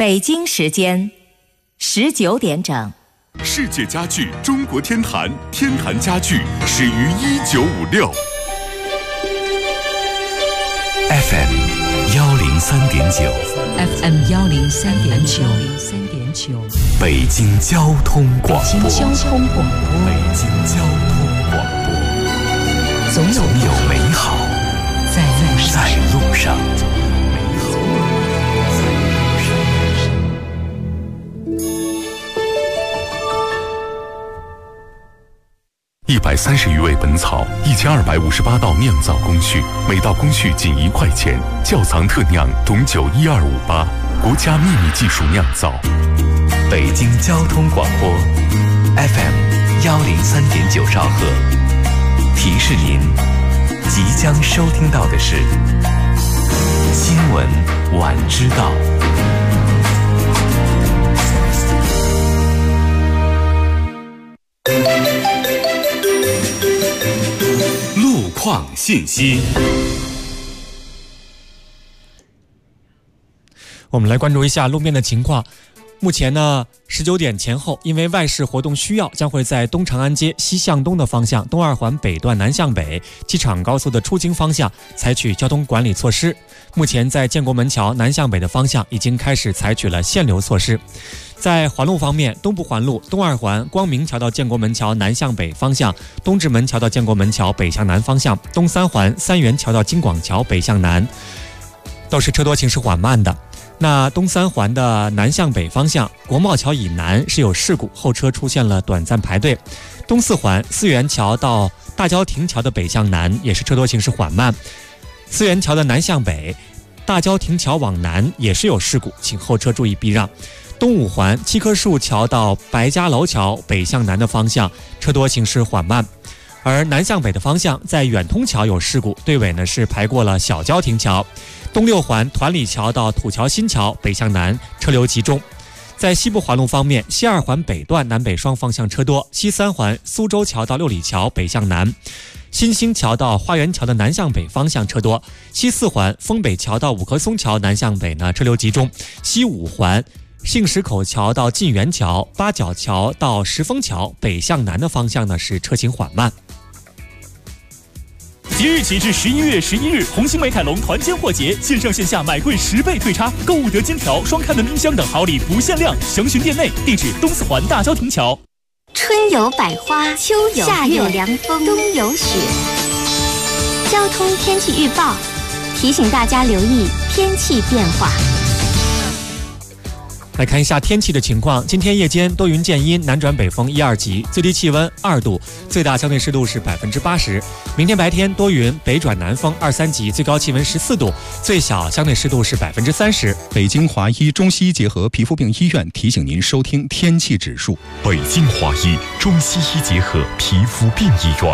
北京时间19点整。 世界家具中国天坛，天坛家具始于1956。FM 103.9 FM 103.9， 北京交通广播。 北京交通广播， 北京交通广播， 总有美好在路上。 130余味本草，1258道酿造工序，每道工序仅1块钱。窖藏特酿董酒12588，国家秘密技术酿造。 北京交通广播 FM 103.9兆赫，提示您即将收听到的是新闻晚知道。 路况信息， 我们来关注一下路面的情况。目前呢，19点前后，因为外事活动需要，将会在东长安街西向东的方向、东二环北段南向北、机场高速的出京方向采取交通管理措施。目前在建国门桥南向北的方向已经开始采取了限流措施。在环路方面，东部环路东二环光明桥到建国门桥南向北方向、东直门桥到建国门桥北向南方向、东三环三元桥到京广桥北向南，都是车多行驶缓慢的。那东三环的南向北方向，国贸桥以南是有事故，后车出现了短暂排队。东四环四元桥到大郊亭桥的北向南也是车多行驶缓慢。四元桥的南向北，大郊亭桥往南也是有事故，请后车注意避让。东五环七棵树桥到白家楼桥北向南的方向，车多行驶缓慢。而南向北的方向，在远通桥有事故，队尾呢是排过了小郊亭桥。东六环团里桥到土桥新桥北向南车流集中。在西部环路方面，西二环北段南北双方向车多，西三环苏州桥到六里桥北向南，新兴桥到花园桥的南向北方向车多，西四环丰北桥到五棵松桥南向北呢车流集中，西五环杏石口桥到晋源桥、八角桥到石峰桥北向南的方向呢是车行缓慢。 即日起至11月11日，红星美凯龙团坚货节，线上线下买贵10倍退差，购物得金条、双开门冰箱等好礼不限量，详询店内。地址东四环大郊亭桥。 春有百花，秋有夏有凉风，冬有雪。交通天气预报提醒大家留意天气变化。 来看一下天气的情况，今天夜间多云见阴，南转北风1、2级，最低气温2度，最大相对湿度是80%。明天白天多云，北转南风2、3级，最高气温14度，最小相对湿度是30%。 北京华医中西医结合皮肤病医院提醒您收听天气指数。 北京华医中西医结合皮肤病医院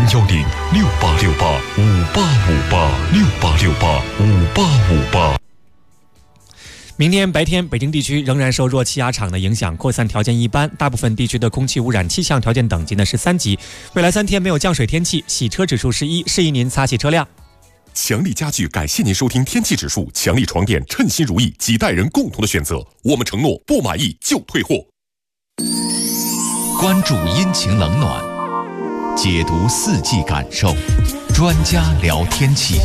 ，0106868585858，668685858。 明天白天，北京地区仍然受弱气压场的影响，扩散条件一般，大部分地区的空气污染气象条件等级呢是3级。未来3天没有降水天气，洗车指数是1，适宜您擦洗车辆。 强力家具感谢您收听天气指数，强力床垫称心如意，几代人共同的选择，我们承诺不满意就退货。 关注阴晴冷暖，解读四季感受，专家聊天气。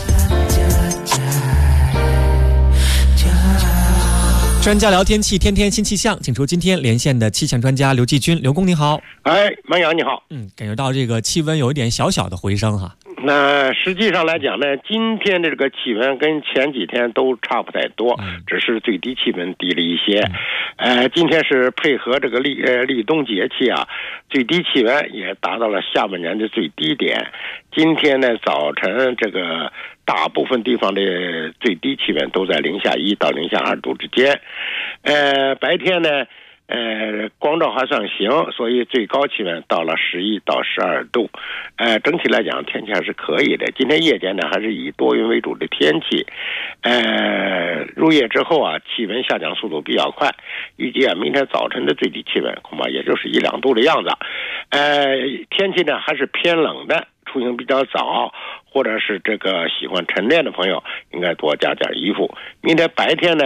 专家聊天气，天天新气象，请出今天连线的气象专家刘继军。刘工你好。 孟阳你好。 感觉到这个气温有一点小小的回升哈。 那实际上来讲呢，今天的这个气温跟前几天都差不太多，只是最低气温低了一些。今天是配合这个立冬节气啊，最低气温也达到了下半年的最低点。今天呢，早晨这个大部分地方的最低气温都在-1到-2度之间。白天呢，光照还算行，所以最高气温到了11到12度。整体来讲天气还是可以的。今天夜间呢，还是以多云为主的天气。入夜之后啊，气温下降速度比较快，预计啊明天早晨的最低气温恐怕也就是1、2度的样子。天气呢还是偏冷的，出行比较早，或者是这个喜欢晨练的朋友应该多加点衣服。明天白天呢，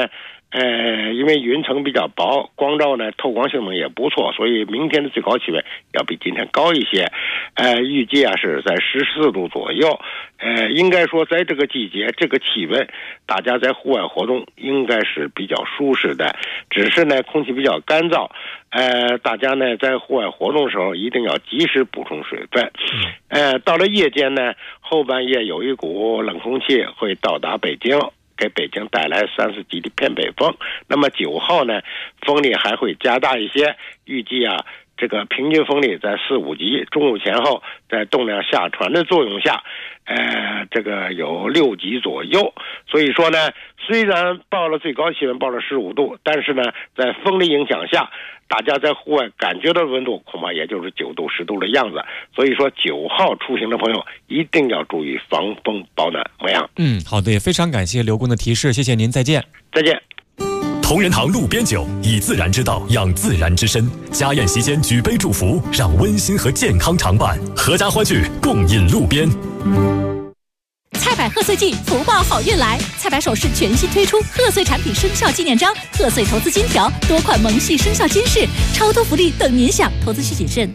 因为云层比较薄，光照呢透光性能也不错，所以明天的最高气温要比今天高一些。预计是在14度左右。应该说在这个季节这个气温，大家在户外活动应该是比较舒适的，只是呢空气比较干燥。大家呢在户外活动的时候一定要及时补充水分。到了夜间呢，后半夜有一股冷空气会到达北京，给北京带来30级的偏北风。那么9号呢，风力还会加大一些，预计这个平均风力在4、5级，中午前后在动量下传的作用下，这个有6级左右。所以说呢，虽然报了最高气温报了15度，但是呢，在风力影响下，大家在户外感觉到的温度恐怕也就是9度、10度的样子。所以说9号出行的朋友一定要注意防风保暖。模样。 好的，也非常感谢刘工的提示，谢谢您，再见。 再见。 同仁堂路边酒，以自然之道养自然之身。家宴席间举杯祝福，让温馨和健康常伴。阖家欢聚，共饮路边。 菜百贺岁季，福报好运来！菜百首饰全新推出贺岁产品生肖纪念章、贺岁投资金条，多款萌系生肖金饰，超多福利等您享，投资需谨慎。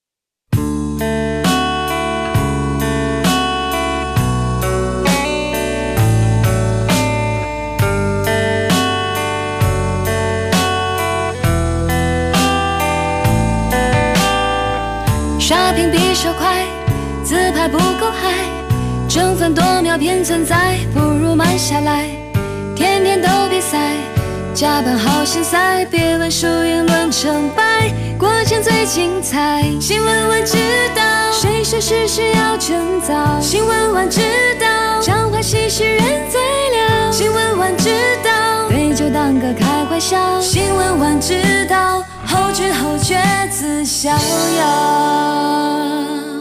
刷屏比手快，自拍不够嗨，争分夺秒偏存在，不如慢下来。天天都比赛，加班好心塞，别问输赢论成败，过程最精彩。新闻晚知道，谁说事事要趁早？新闻晚知道，讲话细细人最了。新闻晚知道，对就当个开怀笑。新闻晚知道，后知后觉自逍遥。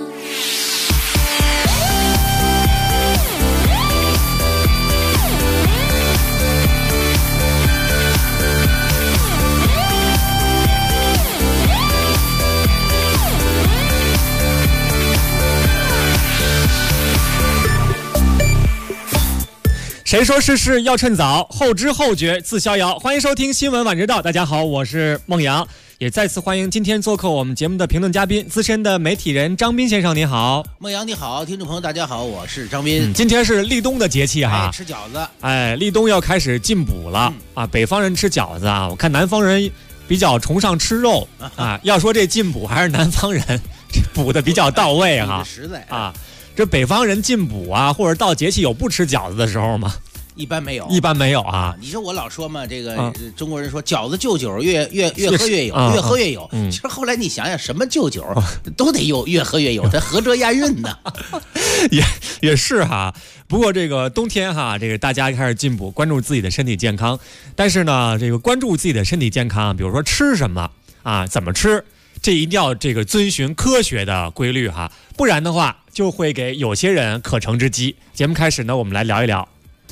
谁说事事要趁早？后知后觉自逍遥。欢迎收听新闻晚知道，大家好，我是孟阳，也再次欢迎今天做客我们节目的评论嘉宾，资深的媒体人张斌先生，你好。 孟阳你好，听众朋友大家好，我是张斌。 今天是立冬的节气哈， 吃饺子。 立冬要开始进补了北方人吃饺子我看南方人比较崇尚吃肉要说这进补还是南方人这补的比较到位实在这北方人进补或者到节气有不吃饺子的时候吗？ 一般没有， 一般没有你说我老说嘛，这个中国人说饺子就酒越喝越有，越喝越有。其实后来你想想，什么就酒都得越喝越有，它合辙押韵呢。 也是哈。不过这个冬天这个大家开始进补，关注自己的身体健康。但是呢，这个关注自己的身体健康，比如说吃什么怎么吃，这一定要这个遵循科学的规律不然的话就会给有些人可乘之机。节目开始呢，我们来聊一聊。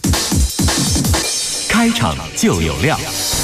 开场就有料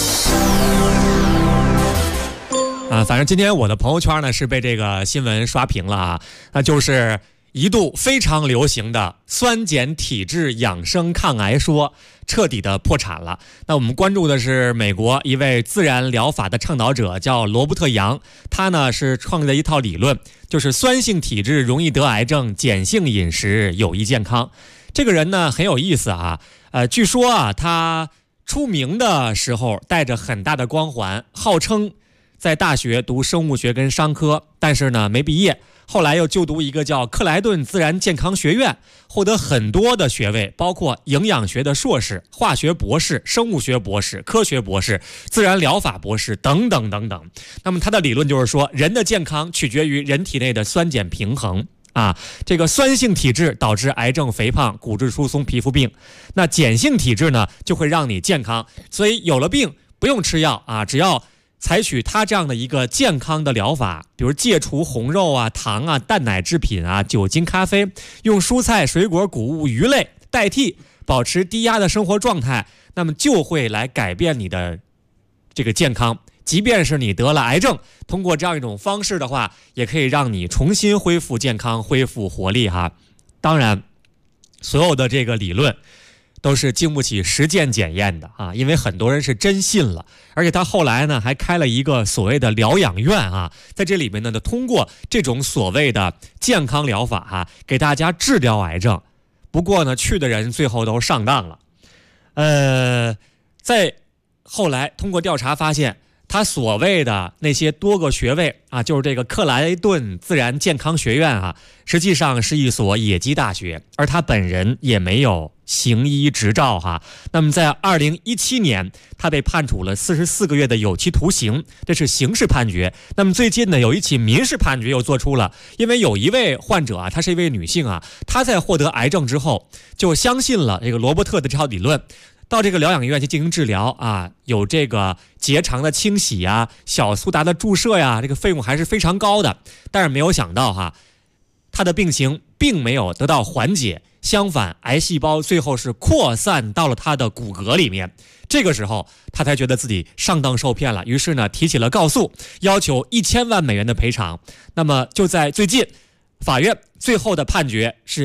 反正今天我的朋友圈呢是被这个新闻刷屏了那就是一度非常流行的酸碱体质养生抗癌说彻底的破产了。那我们关注的是美国一位自然疗法的倡导者，叫罗伯特杨，他呢是创立了一套理论，就是酸性体质容易得癌症，碱性饮食有益健康。这个人呢很有意思据说他出名的时候带着很大的光环，号称在大学读生物学跟商科，但是呢没毕业，后来又就读一个叫克莱顿自然健康学院，获得很多的学位，包括营养学的硕士、化学博士、生物学博士、科学博士、自然疗法博士等等等等。那么他的理论就是说，人的健康取决于人体内的酸碱平衡这个酸性体质导致癌症、肥胖、骨质疏松、皮肤病，那碱性体质呢就会让你健康。所以有了病不用吃药只要采取他这样的一个健康的疗法，比如戒除红肉糖蛋奶制品酒精、咖啡，用蔬菜、水果、谷物、鱼类代替，保持低压的生活状态，那么就会来改变你的这个健康。即便是你得了癌症，通过这样一种方式的话，也可以让你重新恢复健康、恢复活力当然所有的这个理论都是经不起实践检验的啊，因为很多人是真信了，而且他后来呢还开了一个所谓的疗养院啊，在这里面呢通过这种所谓的健康疗法啊，给大家治疗癌症。不过呢，去的人最后都上当了。在后来通过调查发现，他所谓的那些多个学位啊，就是这个克莱顿自然健康学院啊，实际上是一所野鸡大学，而他本人也没有行医执照哈。那么在2017年，他被判处了44个月的有期徒刑，这是刑事判决。那么最近呢，有一起民事判决又做出了，因为有一位患者啊，她是一位女性啊，她在获得癌症之后就相信了这个罗伯特的这套理论。到这个疗养院去进行治疗啊，有这个结肠的清洗呀、小苏打的注射呀，这个费用还是非常高的。但是没有想到哈，他的病情并没有得到缓解，相反，癌细胞最后是扩散到了他的骨骼里面。这个时候，他才觉得自己上当受骗了，于是呢提起了告诉，要求1000万美元的赔偿。那么就在最近，法院最后的判决是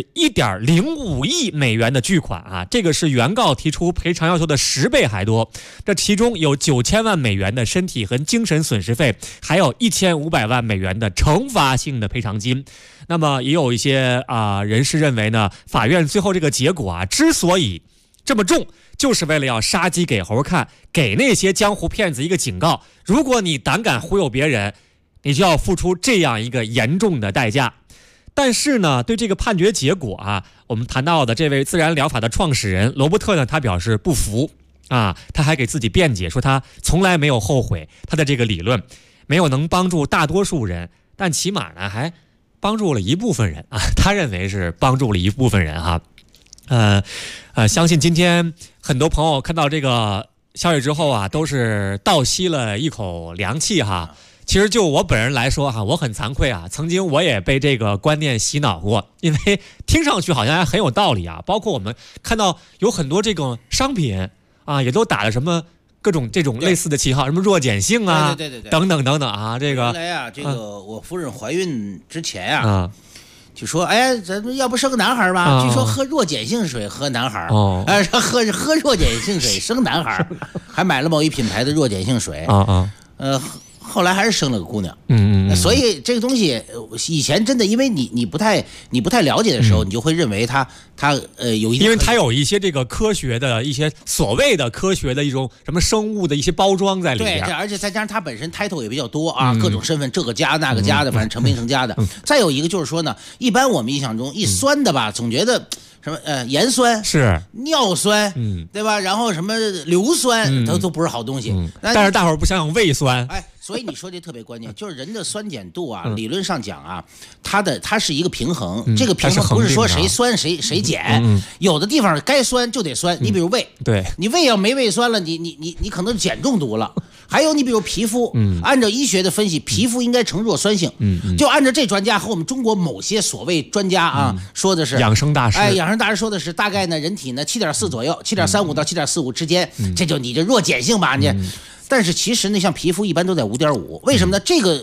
1.05亿美元的巨款啊，这个是原告提出赔偿要求的10倍还多。这其中有9000万美元的身体和精神损失费，还有1500万美元的惩罚性的赔偿金。那么也有一些人士认为呢，法院最后这个结果啊，之所以这么重，就是为了要杀鸡给猴看，给那些江湖骗子一个警告：如果你胆敢忽悠别人，你就要付出这样一个严重的代价。但是呢，对这个判决结果啊，我们谈到的这位自然疗法的创始人罗伯特呢，他表示不服啊，他还给自己辩解说他从来没有后悔他的这个理论没有能帮助大多数人，但起码呢还帮助了一部分人啊，他认为是帮助了一部分人哈。相信今天很多朋友看到这个消息之后啊，都是倒吸了一口凉气哈。其实就我本人来说哈，我很惭愧啊，曾经我也被这个观念洗脑过，因为听上去好像还很有道理啊。包括我们看到有很多这种商品啊，也都打了什么各种这种类似的旗号，什么弱碱性啊， 对， 等等等等啊。这个原来啊，这个我夫人怀孕之前啊，就说哎，咱们要不生个男孩吧？据说喝弱碱性水喝男孩，喝弱碱性水生男孩，还买了某一品牌的弱碱性水后来还是生了个姑娘，所以这个东西以前真的，因为你不太了解的时候，你就会认为它有一定， 因为它有一些这个科学的一些所谓的科学的一种什么生物的一些包装在里边， 对，而且再加上它本身 title 也比较多啊，各种身份，这个家那个家的，反正成名成家的。再有一个就是说呢，一般我们印象中一酸的吧，总觉得什么盐酸是尿酸，对吧？然后什么硫酸，都不是好东西。 但是大伙儿不想想胃酸， 所以你说这特别关键，就是人的酸碱度啊，理论上讲啊，它是一个平衡，这个平衡不是说谁酸谁碱，有的地方该酸就得酸，你比如胃， 对， 你胃要没胃酸了，你可能碱中毒了。还有你比如皮肤，按照医学的分析，皮肤应该呈弱酸性，就按照这专家和我们中国某些所谓专家啊说的是养生大师， 养生大师说的是大概呢人体呢7.4左右，7.35到7.45之间，这就你这弱碱性吧你。但是其实呢，像皮肤一般都在5.5，为什么呢？这个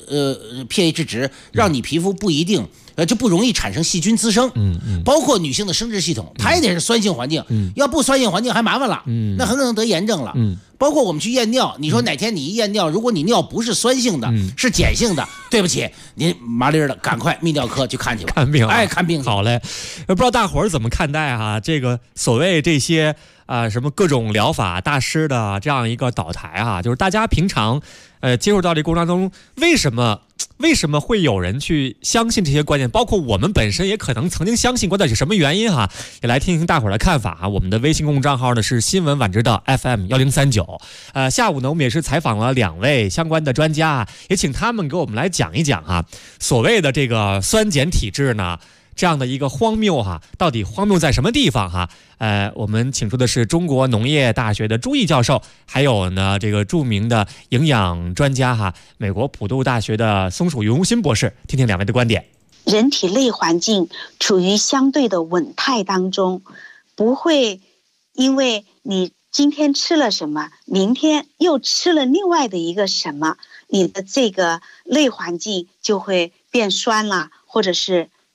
pH 值让你皮肤不一定就不容易产生细菌滋生，包括女性的生殖系统，它也得是酸性环境，要不酸性环境还麻烦了，那很可能得炎症了。包括我们去验尿，你说哪天你一验尿，如果你尿不是酸性的，是碱性的，对不起，您麻利的赶快泌尿科去看去吧， 看病， 看病。 好嘞，不知道大伙儿怎么看待哈这个所谓这些什么各种疗法大师的这样一个倒台哈，就是大家平常接触到这过程当中，为什么会有人去相信这些观念？包括我们本身也可能曾经相信过，到底是什么原因哈？也来听听大伙儿的看法啊。我们的微信公众账号呢是新闻晚知道 FM1039。下午呢我们也是采访了2位相关的专家，也请他们给我们来讲一讲哈，所谓的这个酸碱体质呢。这样的一个荒谬哈，到底荒谬在什么地方哈？我们请出的是中国农业大学的朱毅教授，还有呢这个著名的营养专家哈，美国普渡大学的松鼠云无心博士，听听2位的观点。 人体内环境处于相对的稳态当中，不会因为你今天吃了什么，明天又吃了另外的一个什么，你的这个内环境就会变酸了，或者是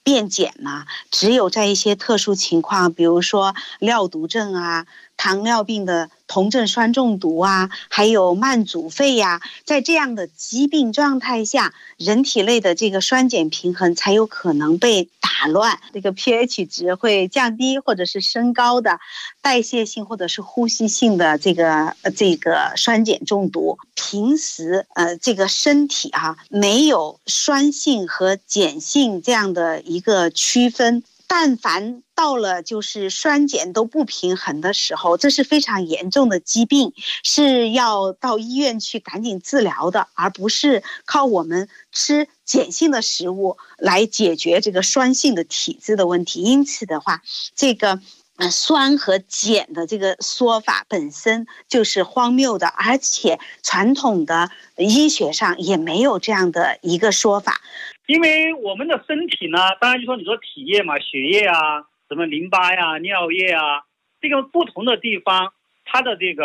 变碱呢，只有在一些特殊情况，比如说尿毒症啊、糖尿病的酮症酸中毒啊，还有慢阻肺呀，在这样的疾病状态下，人体内的这个酸碱平衡才有可能被打乱，这个 pH 值会降低或者是升高的代谢性或者是呼吸性的这个酸碱中毒。平时这个身体没有酸性和碱性这样的一个区分，但凡到了就是酸碱都不平衡的时候，这是非常严重的疾病，是要到医院去赶紧治疗的，而不是靠我们吃碱性的食物来解决这个酸性的体质的问题。因此的话，这个酸和碱的这个说法本身就是荒谬的，而且传统的医学上也没有这样的一个说法。 因为我们的身体呢，当然就说你说体液嘛，血液啊，什么淋巴呀、尿液啊，这个不同的地方，它的这个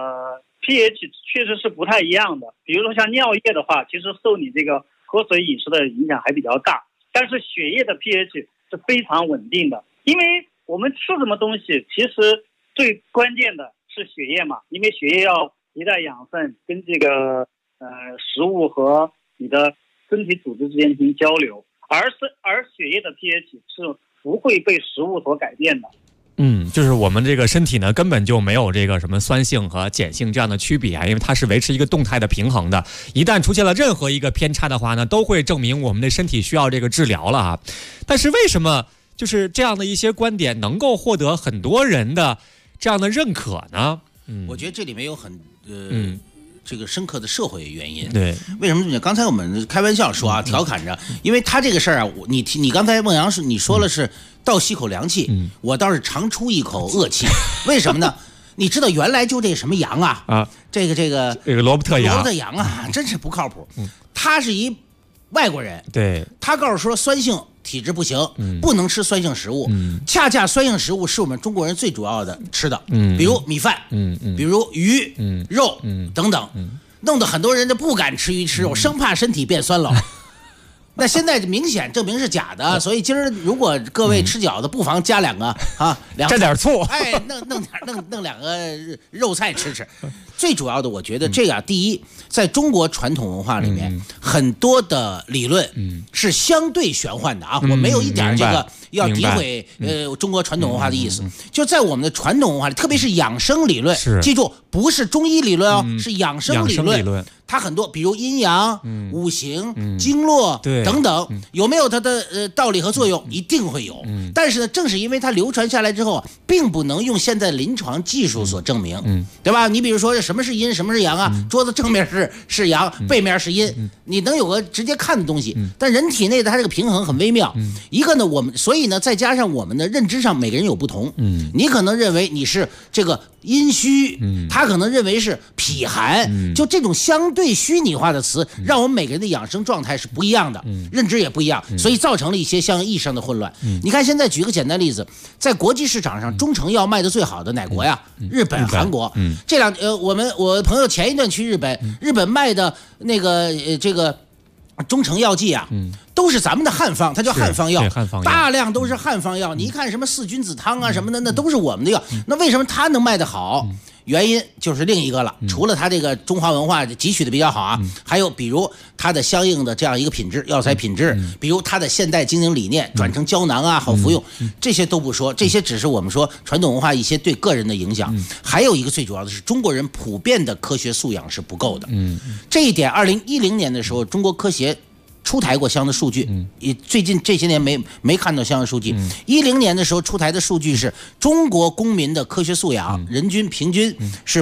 pH 确实是不太一样的。比如说像尿液的话，其实受你这个喝水饮食的影响还比较大，但是血液的 pH 是非常稳定的。因为我们吃什么东西，其实最关键的是血液嘛，因为血液要携带养分，跟这个食物和你的身体组织之间进行交流，而血液的 pH 是不会被食物所改变的。 就是我们这个身体呢，根本就没有这个什么酸性和碱性这样的区别啊，因为它是维持一个动态的平衡的。一旦出现了任何一个偏差的话呢，都会证明我们的身体需要这个治疗了啊。但是为什么就是这样的一些观点能够获得很多人的这样的认可呢？ 我觉得这里面有很这个深刻的社会原因。 对， 为什么呢？刚才我们开玩笑说调侃着，因为他这个事儿啊，你刚才孟阳你说了是倒吸口凉气，我倒是长出一口恶气。为什么呢？你知道原来就这什么羊这个罗伯特羊啊，真是不靠谱。他是一外国人， 对， 他告诉说酸性体质不行，不能吃酸性食物。恰恰酸性食物是我们中国人最主要的吃的，比如米饭，比如鱼、肉等等，弄得很多人就不敢吃鱼吃肉，生怕身体变酸老。那现在明显证明是假的，所以今儿如果各位吃饺子，不妨加两个蘸点醋， 弄两个肉菜吃吃。最主要的，我觉得这个第一，在中国传统文化里面，很多的理论是相对玄幻的啊，我没有一点这个要诋毁中国传统文化的意思。就在我们的传统文化里，特别是养生理论，记住不是中医理论哦，是养生理论。它很多，比如阴阳、五行、经络等等，有没有它的道理和作用？一定会有。但是呢，正是因为它流传下来之后，并不能用现在临床技术所证明，对吧？你比如说什么是阴，什么是阳啊？桌子正面是阳，背面是阴，你能有个直接看的东西。但人体内的它这个平衡很微妙。一个呢，所以呢，再加上我们的认知上，每个人有不同。你可能认为你是这个阴虚，他可能认为是脾寒，就这种相对虚拟化的词，让我们每个人的养生状态是不一样的，认知也不一样，所以造成了一些相应意义上的混乱。你看现在举个简单例子，在国际市场上，中成药卖的最好的哪国呀？日本、韩国。这两我朋友前一段去日本卖的那个这个中成药剂啊，都是咱们的汉方，它叫汉方药，大量都是汉方药。你一看什么四君子汤啊什么的，那都是我们的药。那为什么它能卖得好？原因就是另一个了，除了它这个中华文化汲取的比较好啊，还有比如它的相应的这样一个品质，药材品质，比如它的现代经营理念转成胶囊啊，好服用，这些都不说，这些只是我们说传统文化一些对个人的影响。还有一个最主要的是，中国人普遍的科学素养是不够的。这一点2010年的时候，中国科协出台过相应的数据，最近这些年没看到相应数据。10年的时候出台的数据是中国公民的科学素养人均平均是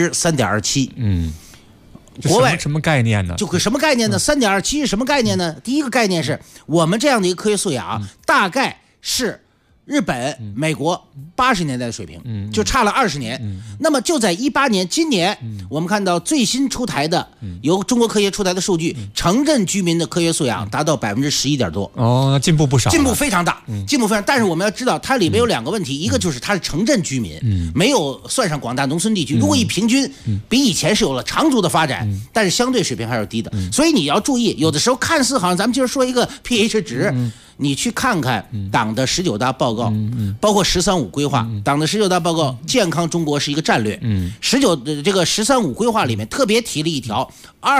3.27%。国外什么概念呢？ 就什么概念呢？3.27是什么概念呢？第一个概念是我们这样的一个科学素养大概是日本、美国80年代的水平，就差了20年。那么就在18年，今年我们看到最新出台的由中国科协出台的数据，城镇居民的科学素养达到11%点多。 哦，进步不少， 进步非常大，进步非常。但是我们要知道，它里面有两个问题，一个就是它是城镇居民，没有算上广大农村地区。如果一平均，比以前是有了长足的发展，但是相对水平还是低的。所以你要注意，有的时候看似好像咱们就是说一个 pH 值。 你去看看党的19大报告，包括“13·5”规划，党的19大报告，健康中国是一个战略。这个“13·5”规划里面特别提了一条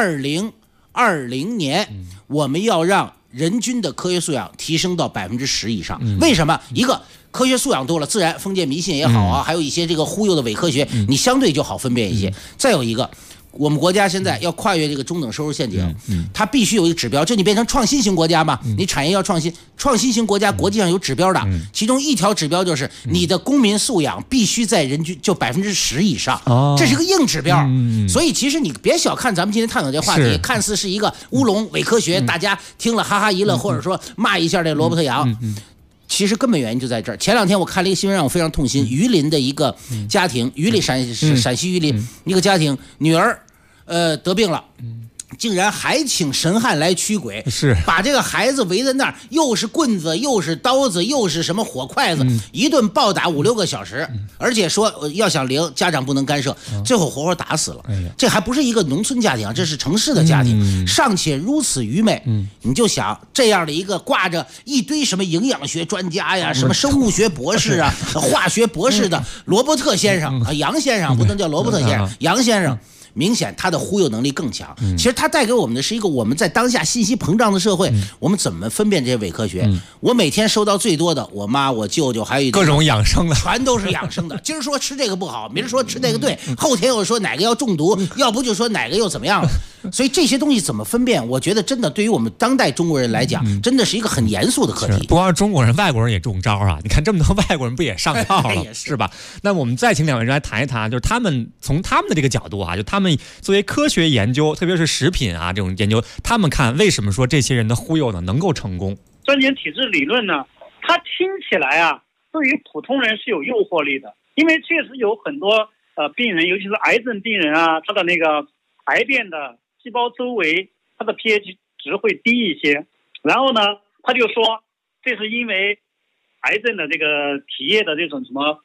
，2020年我们要让人均的科学素养提升到10%以上。为什么？一个科学素养多了，自然封建迷信也好啊，还有一些这个忽悠的伪科学，你相对就好分辨一些。再有一个，我们国家现在要跨越这个中等收入陷阱，它必须有一个指标，就你变成创新型国家嘛，你产业要创新，创新型国家国际上有指标的，其中一条指标就是你的公民素养必须在人均就10%以上，这是个硬指标。所以其实你别小看咱们今天探讨这话题，看似是一个乌龙伪科学，大家听了哈哈一乐，或者说骂一下这罗伯特杨。其实根本原因就在这儿。前2天我看了一个新闻，让我非常痛心。榆林的一个家庭，陕西榆林一个家庭，女儿得病了，竟然还请神汉来驱鬼， 是把这个孩子围在那儿，又是棍子，又是刀子，又是什么火筷子，一顿暴打5-6个小时，而且说要想灵，家长不能干涉，最后活活打死了。这还不是一个农村家庭，这是城市的家庭，尚且如此愚昧。你就想这样的一个挂着一堆什么营养学专家呀，什么生物学博士啊，化学博士的罗伯特先生啊，杨先生不能叫罗伯特先生，杨先生。明显他的忽悠能力更强。其实他带给我们的是一个我们在当下信息膨胀的社会，我们怎么分辨这些伪科学？我每天收到最多的，我妈、我舅舅还有各种养生的， 全都是养生的。今儿说吃这个不好，明儿说吃这个对，后天又说哪个要中毒，要不就说哪个又怎么样了。所以这些东西怎么分辨？我觉得真的对于我们当代中国人来讲，真的是一个很严肃的课题。 不光是中国人，外国人也中招啊！你看这么多外国人不也上套了，是吧？那我们再请2位人来谈一谈，就是他们从他们的这个角度啊，就他们作为科学研究，特别是食品啊这种研究，他们看为什么说这些人的忽悠呢能够成功？ 酸碱体质理论呢，它听起来啊，对于普通人是有诱惑力的，因为确实有很多病人，尤其是癌症病人啊，他的那个癌变的细胞周围它的 pH 值会低一些，然后呢，他就说这是因为癌症的这个体液的这种什么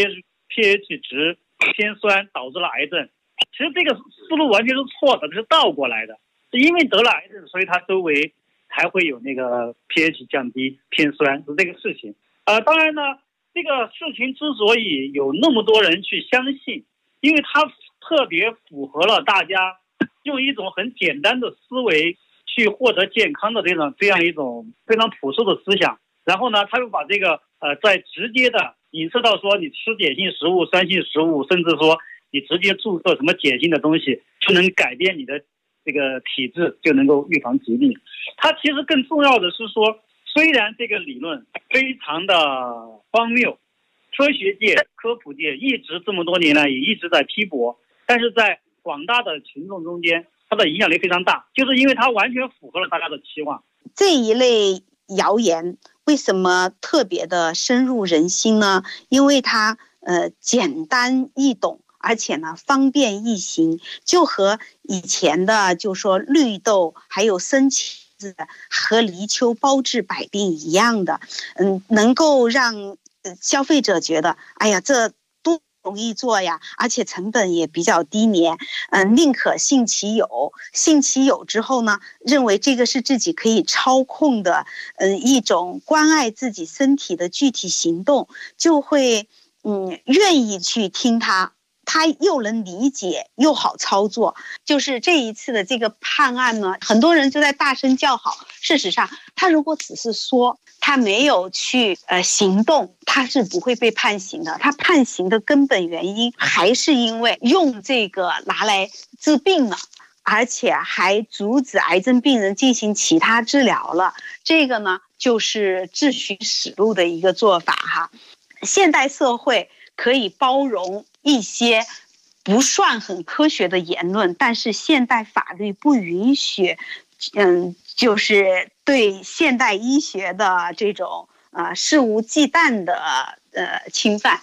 pH 值偏酸导致了癌症。其实这个思路完全是错的，是倒过来的，是因为得了癌症，所以它周围才会有那个 pH 降低偏酸，是这个事情。当然呢，这个事情之所以有那么多人去相信，因为它特别符合了大家用一种很简单的思维去获得健康的这样一种非常朴素的思想。然后呢，他又把这个再直接的引射到说你吃碱性食物、酸性食物，甚至说你直接注射什么碱性的东西就能改变你的这个体质，就能够预防疾病。它其实更重要的是说，虽然这个理论非常的荒谬，科学界、科普界一直这么多年来也一直在批驳，但是在广大的群众中间，它的影响力非常大，就是因为它完全符合了大家的期望。 这一类谣言为什么特别的深入人心呢？因为它简单易懂，而且呢方便易行，就和以前的就说绿豆还有生茄子和泥鳅包治百病一样的，能够让消费者觉得，哎呀，这多容易做呀，而且成本也比较低廉，宁可信其有。信其有之后呢，认为这个是自己可以操控的，一种关爱自己身体的具体行动，就会愿意去听他又能理解又好操作。就是这一次的这个判案呢，很多人就在大声叫好。事实上，他如果只是说，他没有去行动，他是不会被判刑的。他判刑的根本原因还是因为用这个拿来治病了，而且还阻止癌症病人进行其他治疗了。这个呢，就是自寻死路的一个做法哈。现代社会可以包容一些不算很科学的言论，但是现代法律不允许，就是对现代医学的这种肆无忌惮的侵犯。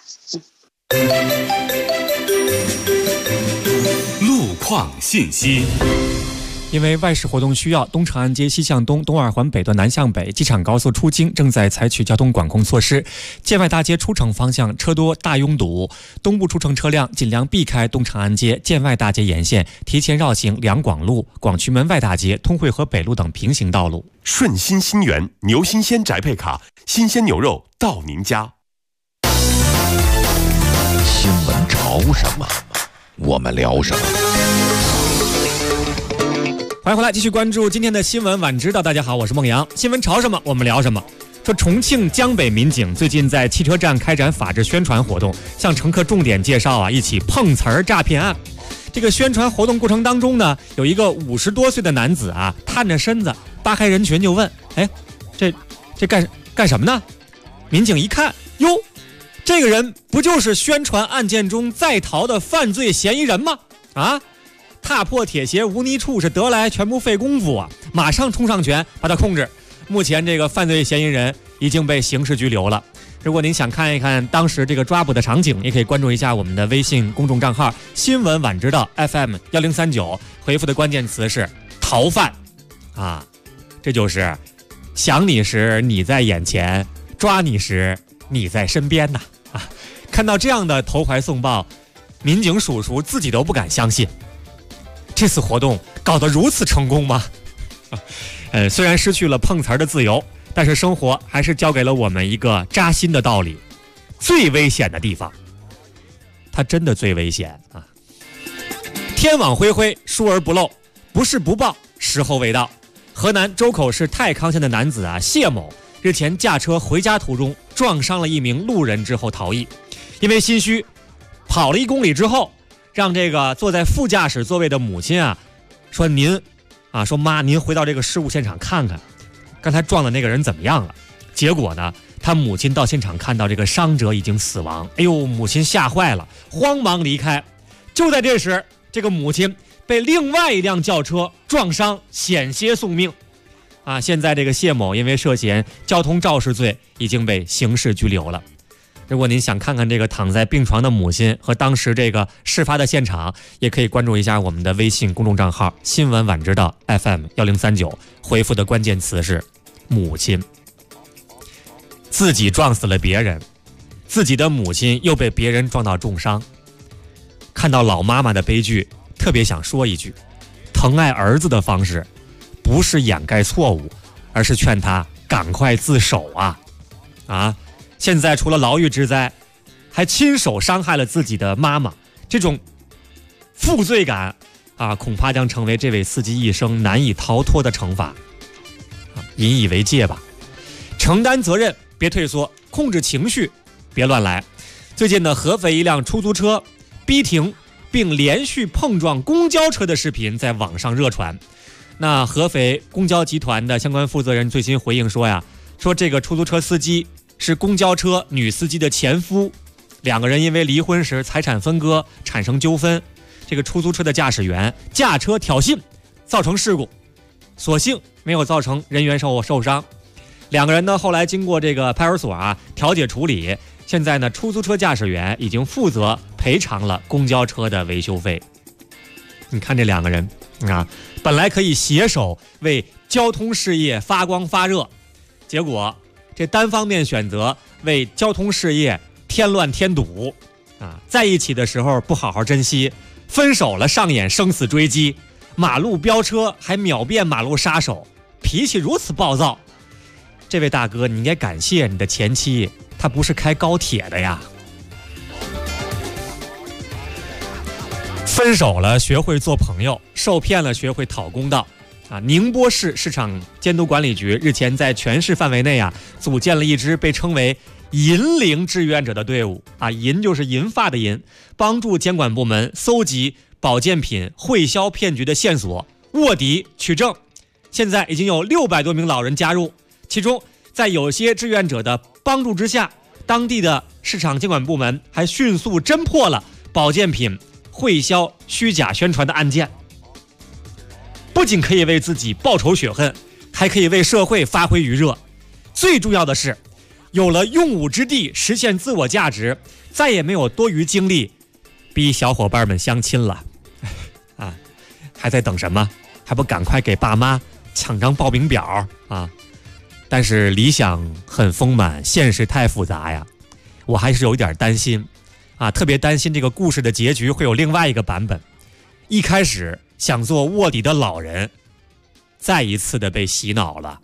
路况信息。 因为外事活动需要，东长安街西向东、东二环北段南向北、机场高速出京正在采取交通管控措施。建外大街出城方向车多大拥堵，东部出城车辆尽量避开东长安街、建外大街沿线，提前绕行两广路、广渠门外大街、通惠河北路等平行道路。 顺心新源牛新鲜宅配卡，新鲜牛肉到您家。 新闻潮什么，我们聊什么。 欢迎回来，继续关注今天的新闻晚知道。大家好，我是孟阳。新闻潮什么，我们聊什么。说重庆江北民警最近在汽车站开展法制宣传活动，向乘客重点介绍一起碰瓷儿诈骗案。这个宣传活动过程当中呢，有一个50多岁的男子探着身子扒开人群就问：“哎，这干什么呢？”民警一看，哟，这个人不就是宣传案件中在逃的犯罪嫌疑人吗？踏破铁鞋无觅处，是得来全不费功夫啊！马上冲上前把他控制。目前这个犯罪嫌疑人已经被刑事拘留了。如果您想看一看当时这个抓捕的场景，也可以关注一下我们的微信公众账号新闻晚知道 FM1039，回复的关键词是逃犯这就是想你时你在眼前，抓你时你在身边呐看到这样的投怀送抱，民警叔叔自己都不敢相信，这次活动搞得如此成功吗？虽然失去了碰瓷儿的自由，但是生活还是教给了我们一个扎心的道理：最危险的地方，它真的最危险啊！天网恢恢，疏而不漏，不是不报，时候未到。河南周口市太康县的男子谢某日前驾车回家途中撞伤了一名路人之后逃逸，因为心虚，跑了1公里之后，让这个坐在副驾驶座位的母亲说您说妈，您回到这个事故现场看看，刚才撞的那个人怎么样了？结果呢，他母亲到现场看到这个伤者已经死亡，哎呦，母亲吓坏了，慌忙离开。就在这时，这个母亲被另外一辆轿车撞伤，险些送命。现在这个谢某因为涉嫌交通肇事罪已经被刑事拘留了。如果您想看看这个躺在病床的母亲和当时这个事发的现场，也可以关注一下我们的微信公众账号新闻晚知道 FM1039，回复的关键词是母亲。自己撞死了别人，自己的母亲又被别人撞到重伤。看到老妈妈的悲剧，特别想说一句：疼爱儿子的方式不是掩盖错误，而是劝他赶快自首现在除了牢狱之灾，还亲手伤害了自己的妈妈，这种负罪感恐怕将成为这位司机一生难以逃脱的惩罚。引以为戒吧，承担责任，别退缩，控制情绪，别乱来。最近呢，合肥一辆出租车逼停并连续碰撞公交车的视频在网上热传。那合肥公交集团的相关负责人最新回应说这个出租车司机是公交车女司机的前夫，2个人因为离婚时财产分割产生纠纷，这个出租车的驾驶员驾车挑衅，造成事故，所幸没有造成人员受伤。2个人呢后来经过这个派出所调解处理，现在呢出租车驾驶员已经负责赔偿了公交车的维修费。你看这2个人本来可以携手为交通事业发光发热，结果这单方面选择为交通事业添乱添堵在一起的时候不好好珍惜，分手了上演生死追击，马路飙车还秒变马路杀手，脾气如此暴躁。这位大哥，你应该感谢你的前妻，她不是开高铁的呀。分手了学会做朋友，受骗了学会讨公道宁波市市场监督管理局日前在全市范围内组建了一支被称为银铃志愿者的队伍银就是银发的银，帮助监管部门搜集保健品汇销骗局的线索，卧底取证。现在已经有600多名老人加入，其中在有些志愿者的帮助之下，当地的市场监管部门还迅速侦破了保健品汇销虚假宣传的案件。不仅可以为自己报仇雪恨，还可以为社会发挥余热。最重要的是，有了用武之地，实现自我价值，再也没有多余精力逼小伙伴们相亲了还在等什么？ 还不赶快给爸妈抢张报名表啊？但是理想很丰满，现实太复杂呀，我还是有点担心啊，特别担心这个故事的结局会有另外一个版本。一开始想做卧底的老人，再一次的被洗脑了。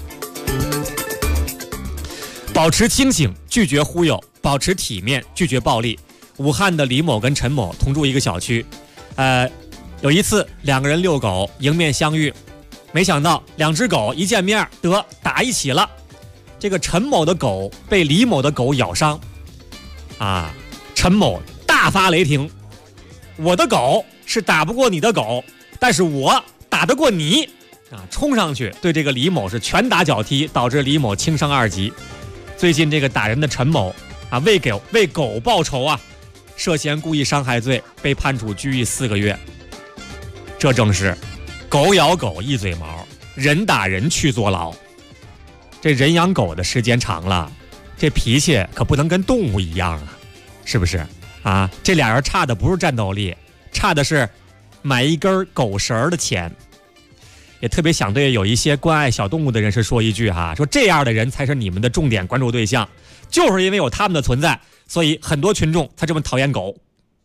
保持清醒，拒绝忽悠；保持体面，拒绝暴力。武汉的李某跟陈某同住一个小区，有一次两个人遛狗迎面相遇，没想到两只狗一见面得打一起了。这个陈某的狗被李某的狗咬伤，啊，陈某大发雷霆：我的狗是打不过你的狗，但是我打得过你啊！冲上去对这个李某是拳打脚踢，导致李某轻伤2级。最近这个打人的陈某啊，为狗报仇啊，涉嫌故意伤害罪被判处拘役4个月。这正是狗咬狗一嘴毛，人打人去坐牢。这人养狗的时间长了，这脾气可不能跟动物一样啊，是不是啊？这俩人差的不是战斗力，差的是买一根狗绳的钱。也特别想对有一些关爱小动物的人士说一句哈，说这样的人才是你们的重点关注对象，就是因为有他们的存在，所以很多群众才这么讨厌狗。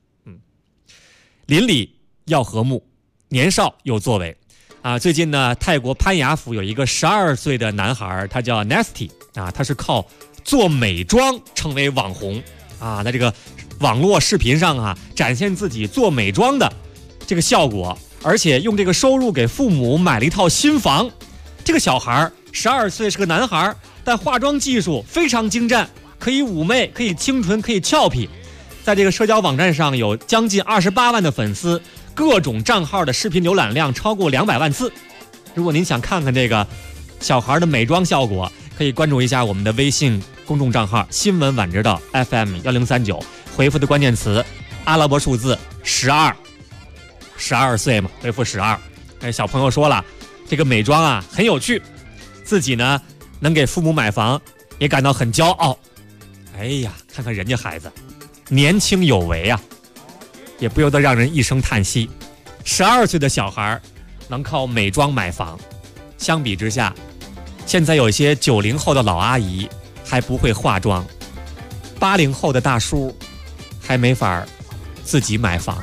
邻里要和睦，年少有作为啊！最近呢，泰国攀雅府有一个12岁的男孩，他叫 Nasty 啊，他是靠做美妆成为网红啊。在这个网络视频上啊，展现自己做美妆的这个效果，而且用这个收入给父母买了一套新房。这个小孩12岁，是个男孩，但化妆技术非常精湛，可以妩媚，可以清纯，可以俏皮。在这个社交网站上有将近28万的粉丝，各种账号的视频浏览量超过200万次。如果您想看看这个小孩的美妆效果，可以关注一下我们的微信公众账号新闻晚知道 FM1039，回复的关键词阿拉伯数字12岁嘛，回复12。小朋友说了，这个美妆啊很有趣，自己呢能给父母买房也感到很骄傲。哎呀，看看人家孩子年轻有为啊，也不由得让人一声叹息。12岁的小孩能靠美妆买房，相比之下，现在有一些90后的老阿姨还不会化妆，80后的大叔还没法自己买房。